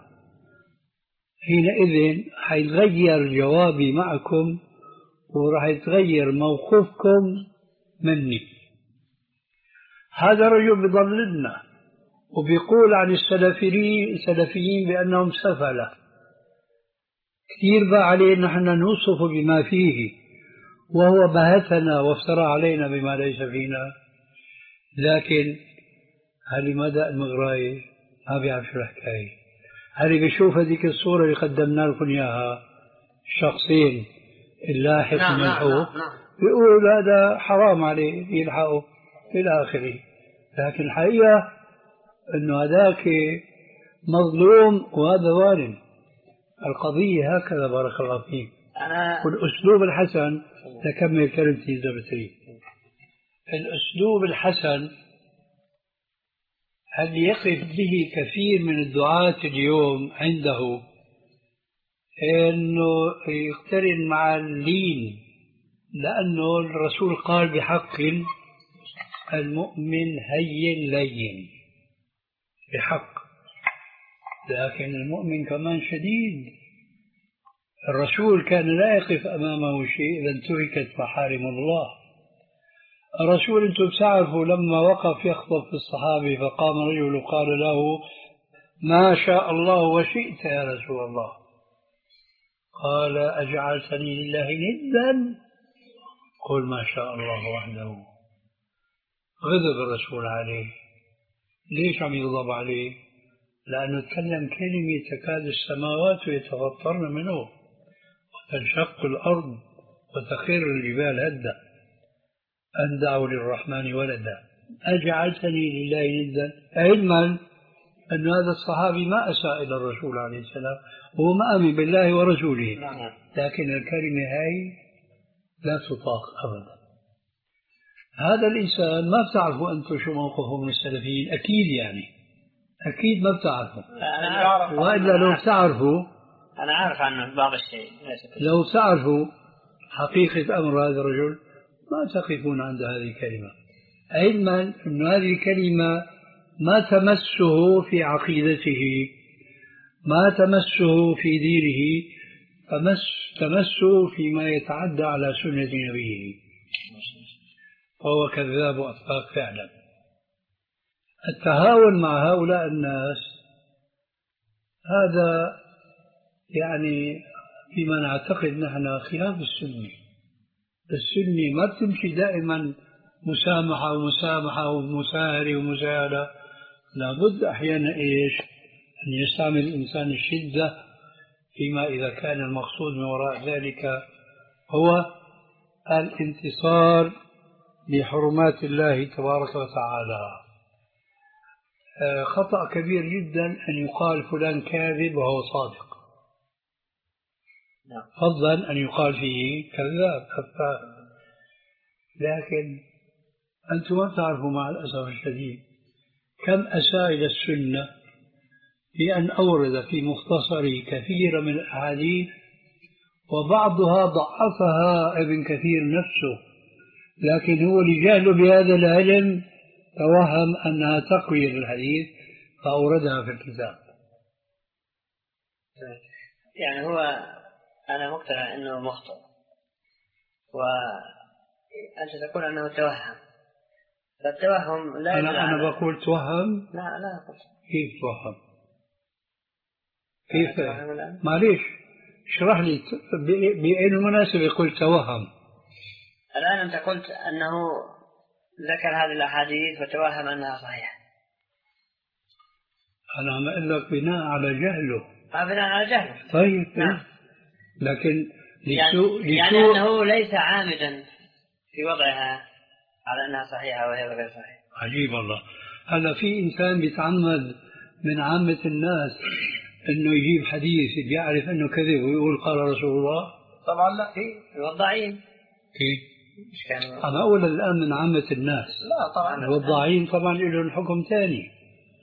حينئذ حيتغير جوابي معكم وراح يتغير موقفكم مني. هذا الرجل بيضللنا وبيقول عن السلفيين السلفيين بأنهم سفلة. كثير بقى عليه نحن نوصف بما فيه، وهو بهتنا وافترى علينا بما ليس فينا. لكن هل مدى المغراية ما بيعرف شو الحكاية. هل بيشوف هذيك الصورة اللي قدمنا لكم إياها، الشخصين اللاحق نعم والملحوق، نعم نعم. بيقول هذا حرام عليه يلحقه إلى آخره. لكن الحقيقة أنه هذاك مظلوم وهذا ظالم. القضية هكذا. بارك الله فيك. أنا والأسلوب الحسن، تكمل كلمتي إذا بتريد. الأسلوب الحسن هل يقف به كثير من الدعاة اليوم عنده أنه يقترن مع اللين، لأنه الرسول قال بحق المؤمن هين لين بحق، لكن المؤمن كمان شديد. الرسول كان لا يقف أمامه شيء إذا انتهكت محارم الله. الرسول أنتم بتعرفوا لما وقف يخطب في الصحابة فقام رجل وقال له ما شاء الله وشئت يا رسول الله، قال أجعلتني لله ندا؟ قل ما شاء الله وحده. غضب الرسول عليه. ليش عم يغضب عليه؟ لأنه تكلم كلمة تكاد السماوات يتفطرن منه وتنشق الأرض وتخر الجبال هدا أن دعوا للرحمن ولدا أجعلتني لله ندا، علما أن هذا الصحابي ما أساء إلى الرسول عليه السلام، هو ما آمن بالله ورسوله، لكن الكلمة هاي لا تطاق أبدا. هذا الإنسان ما بتعرفوا أنتم شو موقفه من السلفيين، أكيد يعني أكيد ما بتعرفوا. وإلا لو بتعرفوا، أنا عارف عنه بعض الشيء، لو بتعرفوا حقيقة أمر هذا الرجل ما تقفون عند هذه الكلمة، علما أن هذه الكلمة ما تمسه في عقيدته، ما تمسه في دينه، تمس تمسه فيما يتعدى على سنة نبيه، فهو كذاب وأفاق فعلا. التهاون مع هؤلاء الناس هذا يعني فيما نعتقد نحن خلاف السنة. السنة ما بتمشي دائما مسامحة ومسامحة ومساهرة ومساهلة، لابد أحيانا إيش أن يستعمل الإنسان الشدة فيما إذا كان المقصود من وراء ذلك هو الانتصار لحرمات الله تبارك وتعالى. خطأ كبير جدا أن يقال فلان كاذب وهو صادق، فضلا أن يقال فيه كذاب أفاق. لكن أنتم ما تعرفوا مع الأسف الشديد كم أساء إلى السنة بأن أورد في مختصره كثير من الأحاديث وبعضها ضعفها ابن كثير نفسه، لكن هو لجهله بهذا العلم توهم أنها تقوية للحديث فأوردها في الكتاب. يعني هو أنا مقتنع أنه مخطئ وأنت تقول أنه توهم، فالتوهم لا أنا أنا بقول توهم. لا لا أقول. كيف توهم؟ كيف؟ معليش اشرح لي بأي مناسبة قلت توهم؟ الآن أنت قلت أنه ذكر هذه الأحاديث وتوهم أنها صحيحة. أنا عم أقول لك بناء على جهله. آه بناء على جهله. طيب. نعم. لكن لسوء يعني, يعني أنه ليس عامدا في وضعها على أنها صحيحة وهي غير صحيحة. عجيب الله. هلا في إنسان بيتعمد من عامة الناس إنه يجيب حديث بيعرف إنه كذب ويقول قال رسول الله؟ طبعا لا. في والضعين. كيف؟ أنا أقول الآن من عامة الناس. لا طبعا. والضعين طبعا لهم حكم ثاني.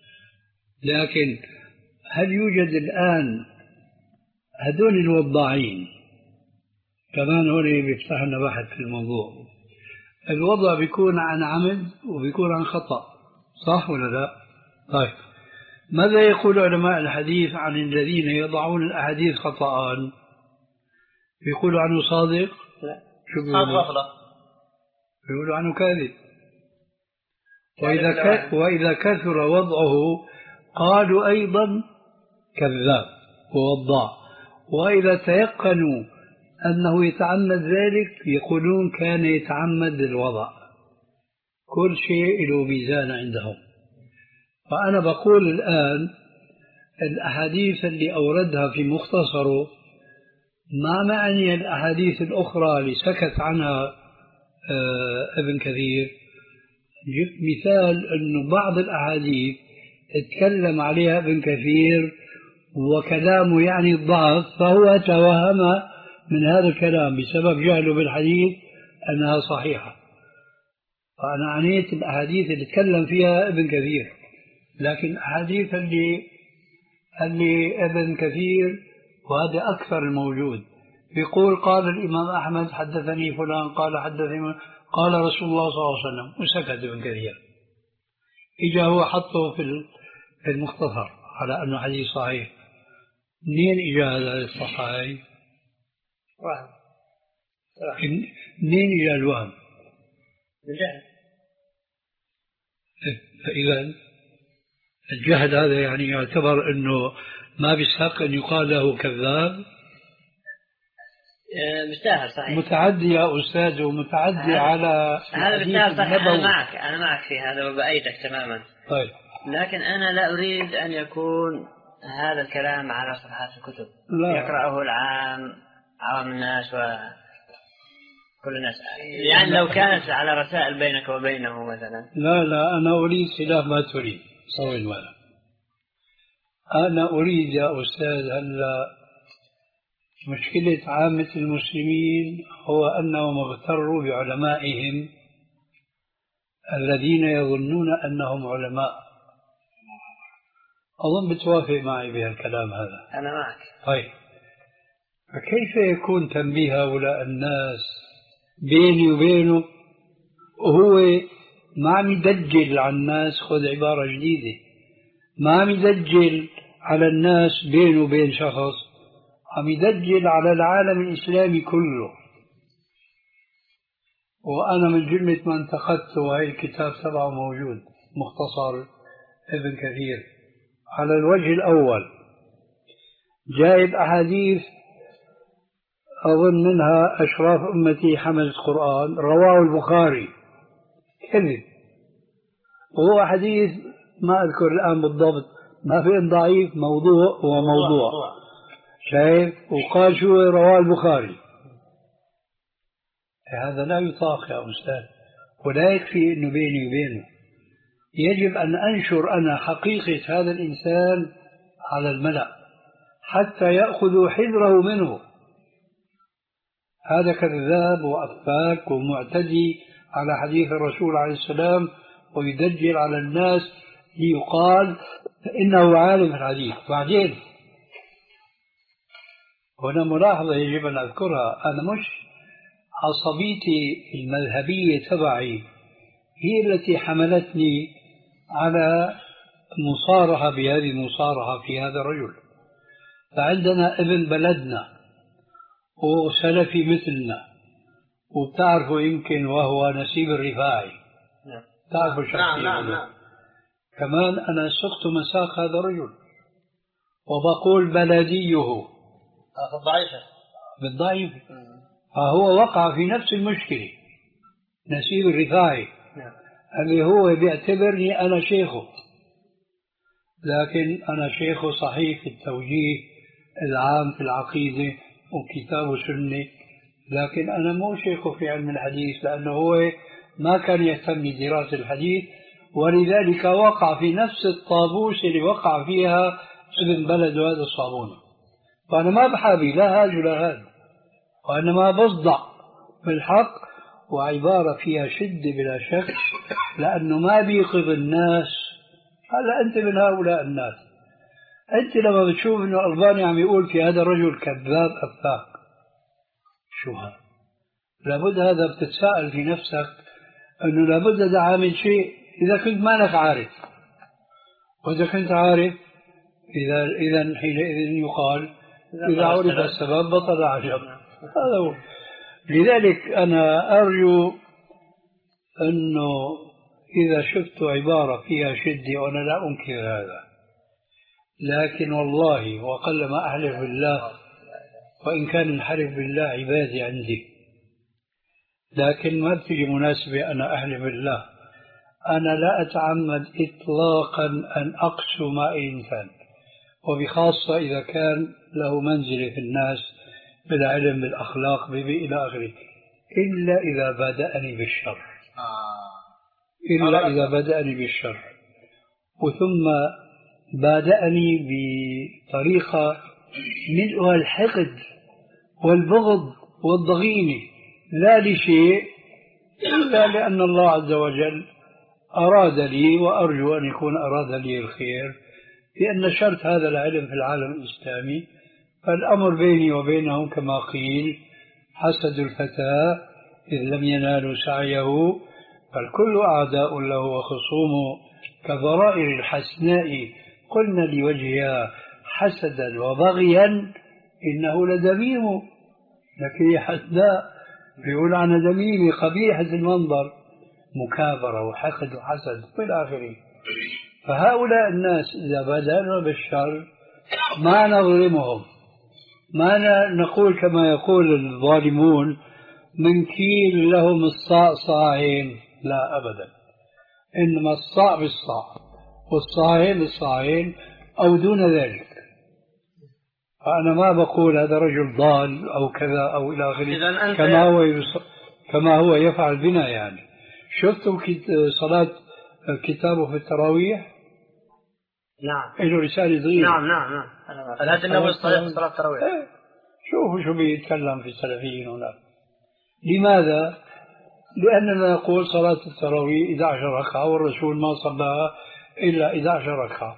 لكن هل يوجد الآن هذول الوضاعين كمان هون بيفتح لنا بحث في الموضوع. الوضع بيكون عن عمد وبيكون عن خطأ، صح ولا لا؟ طيب ماذا يقول علماء الحديث عن الذين يضعون الأحاديث خطأ؟ بيقولوا عنه صادق؟ لا. شو بيقولوا؟ بيقولوا عنه كاذب. وإذا ك... وإذا كثر وضعه قالوا أيضا كذاب ووضاع. وإذا تيقنوا أنه يتعمد ذلك يقولون كان يتعمد الوضع. كل شيء له ميزان عندهم. فأنا بقول الآن الأحاديث اللي أوردها في مختصره ما معني الأحاديث الأخرى اللي سكت عنها ابن كثير. مثال أنه بعض الأحاديث اتكلم عليها ابن كثير وكلامه يعني الضعف، فهو توهم من هذا الكلام بسبب جهله بالحديث أنها صحيحة. فأنا عنيت الأحاديث اللي تكلم فيها ابن كثير. لكن الأحاديث اللي اللي ابن كثير وهذا أكثر الموجود يقول قال الإمام أحمد حدثني فلان قال حدثني قال رسول الله صلى الله عليه وسلم وسكت ابن كثير. إجا هو حطه في المختصر على أنه حديث صحيح. منين إجا هذا الصحيح؟ وهم. منين إجا الوهم؟ الجهل. فإذا الجهل هذا يعني يعتبر أنه ما بيستحق أن يقال له كذاب. مستاهل صحيح. متعدي يا أستاذ ومتعدي على هذا مستاهل صحيح. أنا معك أنا معك في هذا وبأيدك تماما. طيب. لكن أنا لا أريد أن يكون هذا الكلام على صفحات الكتب لا. يقرأه العام عوام الناس وكل الناس. يعني لو كانت على رسائل بينك وبينه مثلا. لا لا أنا أريد خلاف ما تريد. صوي المال. أنا أريد يا أستاذ هلا مشكلة عامة المسلمين هو أنهم اغتروا بعلمائهم الذين يظنون أنهم علماء. أظن بتوافق معي بهالكلام هذا. أنا معك. طيب فكيف يكون تنبيه هؤلاء الناس بيني وبينه وهو ما عم يدجل على الناس؟ خذ عبارة جديدة، ما عم يدجل على الناس بينه وبين شخص، عم يدجل على العالم الإسلامي كله. وأنا من جملة ما انتقدته وهي الكتاب تبعه موجود مختصر ابن كثير. على الوجه الأول جايب أحاديث أظن منها أشراف أمتي حمل القرآن رواه البخاري كذب، وهو حديث ما أذكر الآن بالضبط، ما في إن ضعيف موضوع وموضوع شايف، وقال شو رواه البخاري. هذا لا يطاق يا أستاذ، ولا يكفي أنه بيني وبينه، يجب أن أنشر أنا حقيقة هذا الإنسان على الملأ حتى يأخذوا حذره منه. هذا كذاب وأفاك ومعتدي على حديث الرسول عليه السلام ويدجل على الناس ليقال إنه عالم الحديث. بعدين هنا ملاحظة يجب أن أذكرها، أنا مش عصبيتي المذهبية تبعي هي التي حملتني على مصارحة بهذه المصارحة في هذا الرجل. فعندنا ابن بلدنا وسلفي مثلنا وبتعرفوا يمكن وهو نسيب الرفاعي تعرفوا شخصية نعم نعم نعم. كمان أنا سقت مساق هذا الرجل وبقول بلديه في الضعيفة بالضعيف، فهو وقع في نفس المشكلة. نسيب الرفاعي نعم. اللي هو بيعتبرني أنا شيخه، لكن أنا شيخه صحيح في التوجيه العام في العقيدة وكتاب وسنة، لكن أنا مو شيخه في علم الحديث، لأنه هو ما كان يهتم بدراسة الحديث، ولذلك وقع في نفس الطابوس اللي وقع فيها ابن بلد هذا الصابونة. فأنا ما بحابي لا هذا ولا هذا، وإنما بصدع بالحق، وعبارة فيها شدة بلا شك، لأنه ما بيقظ الناس. هلا أنت من هؤلاء الناس، أنت لما بتشوف إنه الألباني عم يقول في هذا الرجل كذاب أفاك، شو هذا؟ لابد هذا بتتساءل في نفسك أنه لابد هذا عامل شيء إذا كنت مانك عارف، وإذا كنت عارف إذا إذا حينئذ يقال إذا عرف السبب بطل عجب. هذا هو. لذلك أنا أرجو أنه إذا شفت عبارة فيها شدة، وأنا لا أنكر هذا، لكن والله وقل ما أحلف بالله، وإن كان الحلف بالله عبادي عندي، لكن ما بتجي مناسبة أنا أحلف بالله. أنا لا أتعمد إطلاقا أن أقسو مع إنسان، وبخاصة إذا كان له منزلة في الناس بالعلم بالأخلاق إلى آخره، إلا إذا بدأني بالشر، إلا إذا بدأني بالشر، وثم بدأني بطريقة ملؤها الحقد والبغض والضغينة، لا لشيء إلا لأن الله عز وجل أراد لي، وأرجو أن يكون أراد لي الخير، لأن نشرت هذا العلم في العالم الإسلامي. فالأمر بيني وبينهم كما قيل حسد الفتى إذ لم ينالوا سعيه، فالكل أعداء له وخصومه كضرائر الحسناء، قلنا لوجهها حسدا وبغيا إنه لدميم، لكن هي حسناء بيقول عنها دميمة قبيحة المنظر، مكابرة وحقد وحسد إلى آخره. فهؤلاء الناس إذا بدأنا بالشر ما نظلمهم، ما نقول كما يقول الظالمون من كيل لهم الصاع صاعين، لا أبدا، إنما الصاع بالصاع والصاعين بالصاعين أو دون ذلك. فأنا ما بقول هذا رجل ضال أو كذا أو إلى آخره كما هو كما هو يفعل بنا. يعني شفتوا صلاة كتابه في التراويح؟ نعم. له رسالة صغيرة. نعم نعم نعم. الهدي النبوي الصحيح في صلاة التراويح. ايه. شوفوا شو بيتكلم في السلفيين هناك. لماذا؟ لأننا نقول صلاة التراويح إحدى عشرة ركعة، والرسول ما صلاها إلا إحدى عشرة ركعة.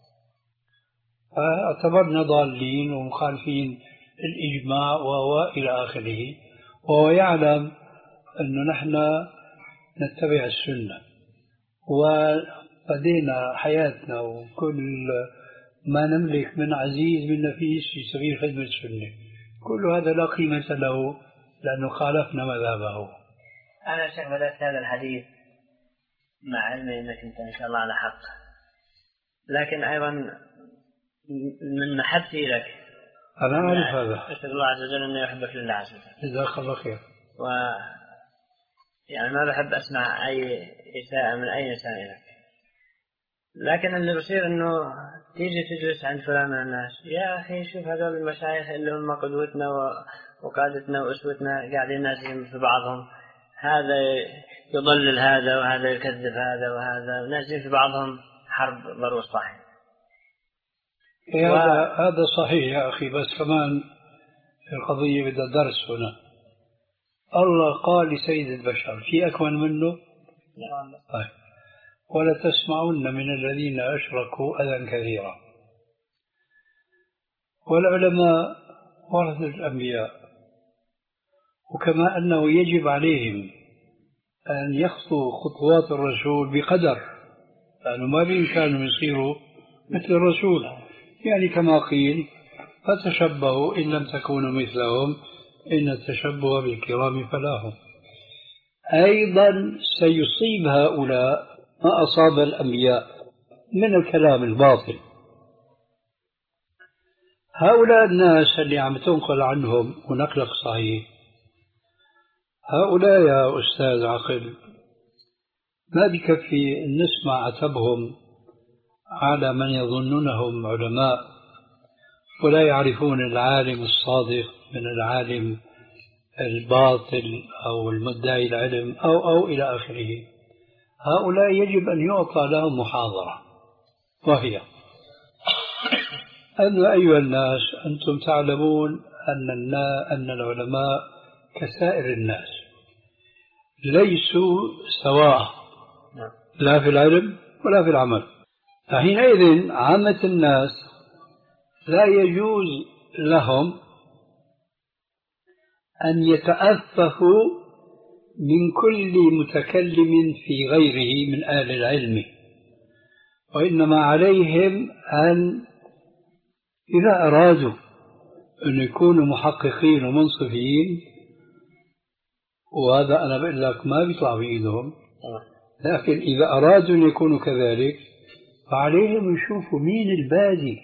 اعتبرنا ضالين ومخالفين الإجماع وإلى آخره، وهو يعلم أنه نحن نتبع السنة، وبدينا حياتنا وكل ما نملك من عزيز من نفيس في سبيل خدمة السنة. كل هذا لا قيمة له لأنه خالفنا مذهبه. أنا شيخ بدأت هذا الحديث مع علمي أنك أنت إن شاء الله على حق، لكن أيضا من محبتي لك أنا أعرف هذا، أسأل الله عز وجل أنه يحبك لله عز وجل. جزاك الله خير. و يعني ما بحب أسمع أي إساءة من أي إنسان لك، لكن اللي بصير أنه تيجي تجلس عند فلان من الناس، يا أخي شوف هذول المشايخ اللي هم قدوتنا وقادتنا وأسوتنا قاعدين نازلين في بعضهم، هذا يضلل هذا وهذا يكذب هذا وهذا، ونازلين في بعضهم حرب ضروس صحيح. إيه و... هذا هذا صحيح يا أخي، بس كمان القضية بدها درس هنا. الله قال لسيد البشر في أكمل منه؟ طيب. ولا تسمعن من الذين أشركوا أذى كثيرا. والعلماء ورثة الأنبياء، وكما أنه يجب عليهم أن يخطوا خطوات الرسول بقدر، لأنه ما بإمكانهم يصيروا مثل الرسول. يعني كما قيل فتشبهوا إن لم تكونوا مثلهم إن التشبه بالكرام فلاهم. أيضا سيصيب هؤلاء ما أصاب الأنبياء من الكلام الباطل. هؤلاء الناس اللي عم تنقل عنهم ونقلك صحيح، هؤلاء يا أستاذ عقل ما بكفي نسمع عتبهم على من يظنونهم علماء ولا يعرفون العالم الصادق من العالم الباطل أو المدعي العلم أو أو إلى آخره. هؤلاء يجب أن يعطى لهم محاضرة، وهي أن أيها الناس أنتم تعلمون أن أن العلماء كسائر الناس ليسوا سواء لا في العلم ولا في العمل. فحينئذ عامة الناس لا يجوز لهم أن يتأفهوا من كل متكلم في غيره من أهل العلم، وإنما عليهم أن إذا أرادوا أن يكونوا محققين ومنصفين، وهذا أنا بقول لك ما بيطلع بإيدهم، لكن إذا أرادوا أن يكونوا كذلك فعليهم يشوفوا مين البادي،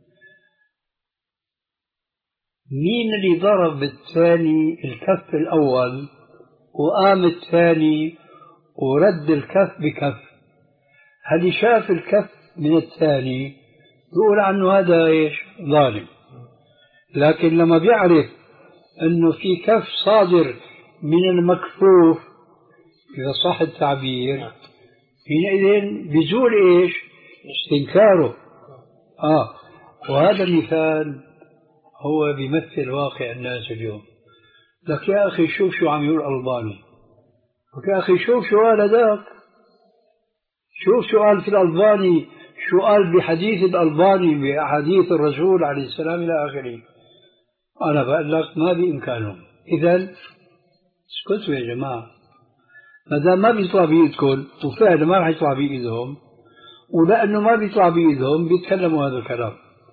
مين اللي ضرب الثاني الكف الأول وقام الثاني ورد الكف بكف. هل شاف الكف من الثاني يقول عنه هذا إيش ظالم، لكن لما بيعرف أنه في كف صادر من المكفوف إذا صح التعبير حينئذ بيزول إيش استنكاره. آه وهذا المثال هو بيمثل واقع الناس اليوم. لك يا أخي شوف شو عم يقول الألباني، يا أخي شوف شو قال هذاك، شوف شو قال في الألباني، شو قال بحديث الألباني بحديث الرسول عليه السلام إلى آخره. أنا بقول لك ما بإمكانهم. إذا اسكتوا يا جماعة، ما دام ما بيطلع بإيدكم وفعلا ما راح يطلع بإيدهم، ولأنه ما بيطلع بإيدهم بيتكلموا هذا الكلام.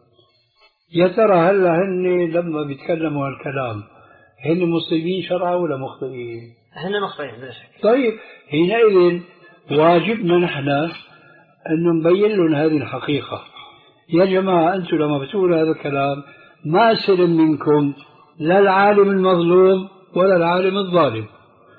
يا ترى هلا هن لما بيتكلموا هالكلام هن مصيبين شرعا ولا مخطئين؟ هن مخطئين بلا شك. طيب حينئذ واجبنا نحن أن نبين لهم هذه الحقيقة. يا جماعة أنتم لما بتقولوا هذا الكلام ما سلم منكم لا العالم المظلوم ولا العالم الظالم،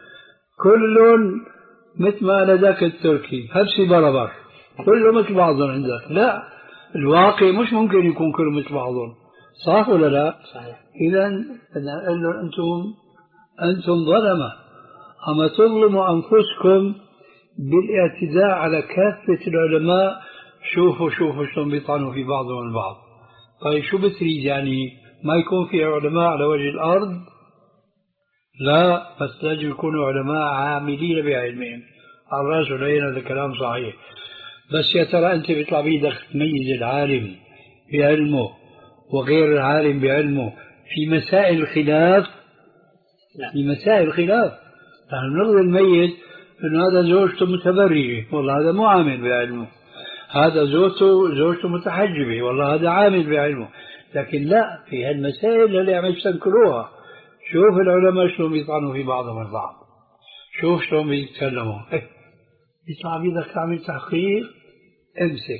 كل مثل ما لديك التركي هبسي بربر كله مثل بعضهم عندك. لا، الواقع مش ممكن يكون كله مثل بعضهم، صح ولا لا؟ صحيح. إذا نقول له أنتم أنتم ظلمة، أما تظلموا أنفسكم بالاعتداء على كافة العلماء. شوفوا شوفوا شلون بيطعنوا في بعضهم البعض. طيب شو بتريد يعني ما يكون في علماء على وجه الأرض؟ لا، بس لازم يكونوا علماء عاملين بعلمهم. على الرأس والعين هذا الكلام صحيح، بس يا ترى أنت بيطلع بيدك تميز العالم بعلمه وغير العالم بعلمه في مسائل الخلاف؟ لا. في مسائل الخلاف نحن نقدر نميز إنه هذا زوجته متبرجة والله هذا مو عامل بعلمه، هذا زوجته زوجته متحجبة والله هذا عامل بعلمه. لكن لا، في هالمسائل اللي عم يستنكروها شوف العلماء شلون بيطعنوا في بعضهم البعض، شوف شلون بيتكلموا. يطلع بيدك تعمل تحقيق امسك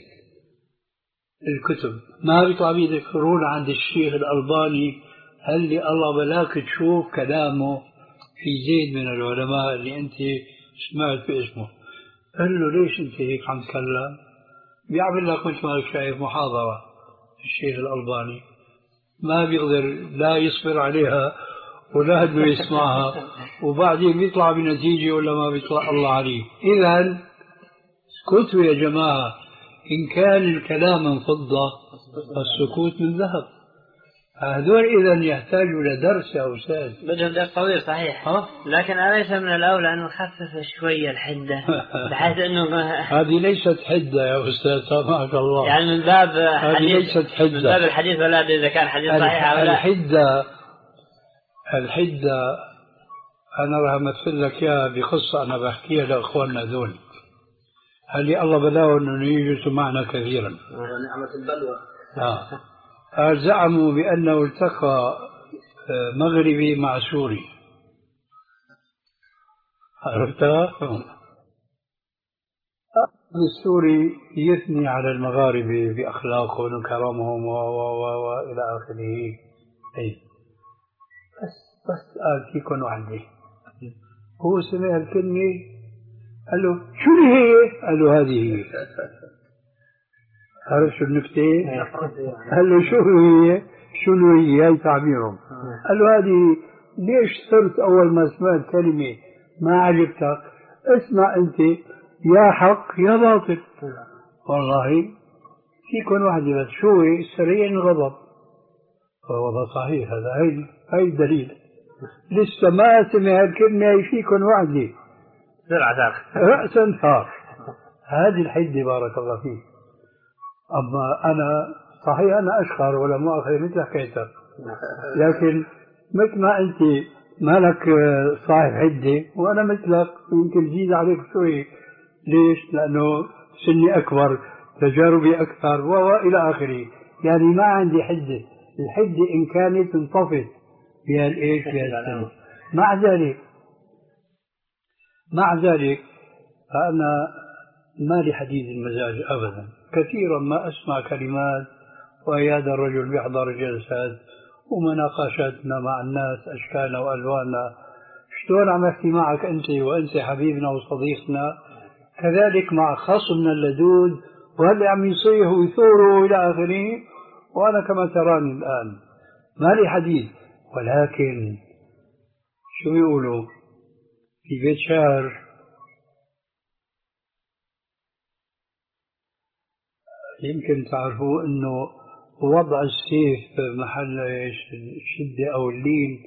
الكتب، ما بيطلع بيدك تروح عند الشيخ الألباني هل لي الله بلاك تشوف كلامه في زيد من العلماء اللي انت سمعت باسمه. قال له ليش انت هيك عم تكلم؟ بيعمل لك مثل ما شايف محاضرة الشيخ الألباني ما بيقدر لا يصبر عليها ولا بده يسمعها، وبعدين بيطلع بنتيجة ولا ما بيطلع الله عليه. إذا اسكتوا يا جماعة، إن كان الكلام من فضة فالسكوت من ذهب. هذول إذا يحتاجوا لدرس يا أستاذ. بدهم درس طويل صحيح. ها؟ لكن أليس من الأولى أن نخفف شوية الحدة بحيث أنه هذه ليست حدة يا أستاذ سامحك الله، يعني من باب هذه ليست حدة، من باب الحديث ولا إذا كان حديث صحيح أو لا. الحدة الحدة أنا راح أمثل لك إياها بقصة أنا بحكيها لأخواننا ذول. هل الله بلاهم أنه يجلسوا معنا كثيرا. نعمة البلوى. آه. زعموا بأنه التقى مغربي مع سوري. عرفتها؟ السوري يثني على المغاربة بأخلاقهم وكرمهم و و و وإلى آخره. أي بس بس قال فيكم وحدة، هو سمع الكلمة قال له شو اللي هي؟ قال له هذه هي. عرف شو النكتة؟ قال له شو هي؟ شو هي؟ هاي تعبيرهم. قال له هذه. ليش صرت أول ما سمعت كلمة ما عجبتك؟ اسمع أنت يا حق يا باطل. والله فيكم وحدة بس شو هي؟ السريع الغضب. والله صحيح هذا، هاي هاي الدليل. لسه ما سمع الكلمة هي فيكم وحدة رأسا ثار. هذه الحدة بارك الله فيك. أما أنا صحيح أنا أشخر ولا مؤاخذة مثل حكيتك، لكن مثل ما أنت مالك صاحب حدة وأنا مثلك يمكن زيد عليك شوي. ليش؟ لأنه سني أكبر، تجاربي أكثر وإلى آخره. يعني ما عندي حدة. الحدة إن كانت انطفت بها الإيش بها السنة. مع ذلك مع ذلك فأنا ما لي حديد المزاج أبدا. كثيرا ما أسمع كلمات وأياد الرجل بيحضر جلسات ومناقشاتنا مع الناس أشكالنا وألواننا. شلون عم أحكي معك أنت وأنت حبيبنا وصديقنا، كذلك مع خصمنا اللدود وهل عم يصيح ويثور إلى آخره. وأنا كما تراني الآن ما لي حديث. ولكن شو بيقولوا في بيت شعر يمكن تعرفوا أنه وضع السيف محل الشدة أو اللين،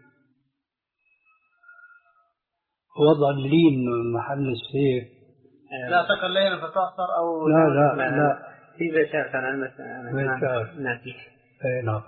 وضع اللين محل السيف. لا تقل لينا فتأثر أو لا لا لا, لا. في بيت شعر كان المسألة ناسي. اي نعم.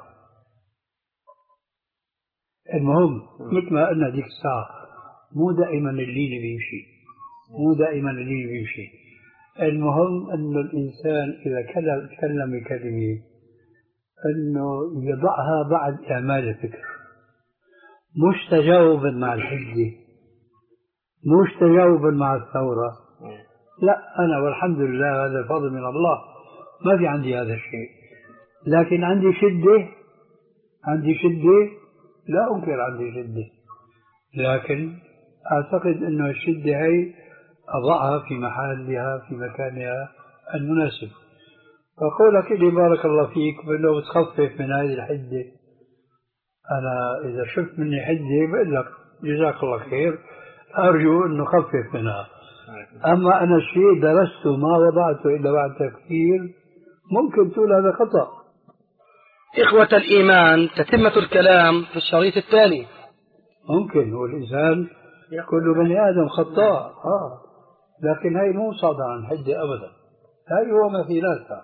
المهم مثل ما قلنا ديك الساعة مو دائما اللين بيمشي، مو دائما اللين بيمشي. المهم أن الإنسان إذا تكلم كلمة أنه يضعها بعد إعمال الفكر، مش تجاوبا مع الحجة، مش تجاوبا مع الثورة. لا، أنا والحمد لله هذا الفضل من الله ما في عندي هذا الشيء. لكن عندي شدة، عندي شدة لا أنكر عندي شدة، لكن أعتقد أنه الشدة هي أضعها في محلها في مكانها المناسب. فقولك لي بارك الله فيك بأنه بتخفف من هذه الحدة، أنا إذا شفت مني حدة بقول لك جزاك الله خير، أرجو أنه خفف منها. أما أنا الشيء درسته ما وضعته إلا بعد تفكير ممكن تقول هذا خطأ. إخوة الإيمان، تتمة الكلام في الشريط الثاني. ممكن، والإنسان كل بني آدم خطاء، آه. لكن هاي مو صادرة عن حدة أبدا، هاي هو مثيلاتها.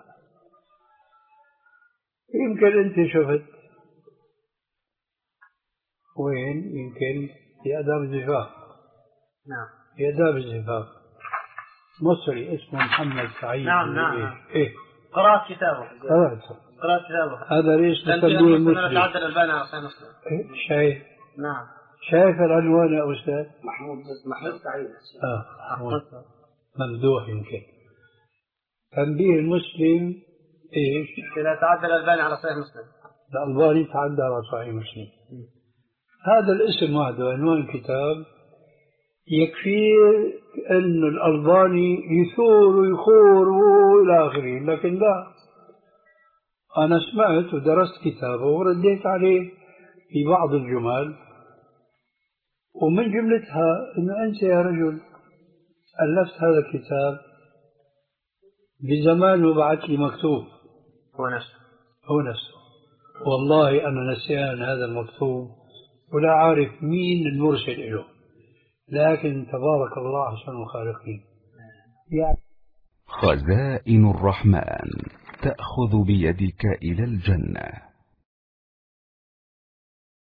يمكن أنت شفت وين؟ يمكن في آداب الزفاف. نعم، في آداب الزفاف مصري اسمه محمد سعيد. نعم نعم. إيه؟ قرأت كتابه. قرأته. قرأت كتابه. هذا ليش نسميه مسلم؟ تعدل الباني على صحيح مسلم. إيه؟ شايف؟ نعم. شايف العنوان يا أستاذ؟ محمود محمود سعيد. آه محمود. ممدوح يمكن. تنبيه المسلم إيش؟ إذا تعدل الباني على صحيح مسلم. الألباني تعدى على صحيح مسلم. هذا الاسم وحده عنوان الكتاب يكفي أن الألباني يثور ويخور وإلى آخره. لكن لا، أنا سمعت ودرست كتابه ورديت عليه في بعض الجمل، ومن جملتها أنه أنت يا رجل ألفت هذا الكتاب بزمان وبعث لي مكتوب. هو نفسه هو نفسه والله أنا نسيان هذا المكتوب ولا عارف مين المرسل له، لكن تبارك الله أحسن الخالقين. يعني خزائن الرحمن تأخذ بيدك إلى الجنة.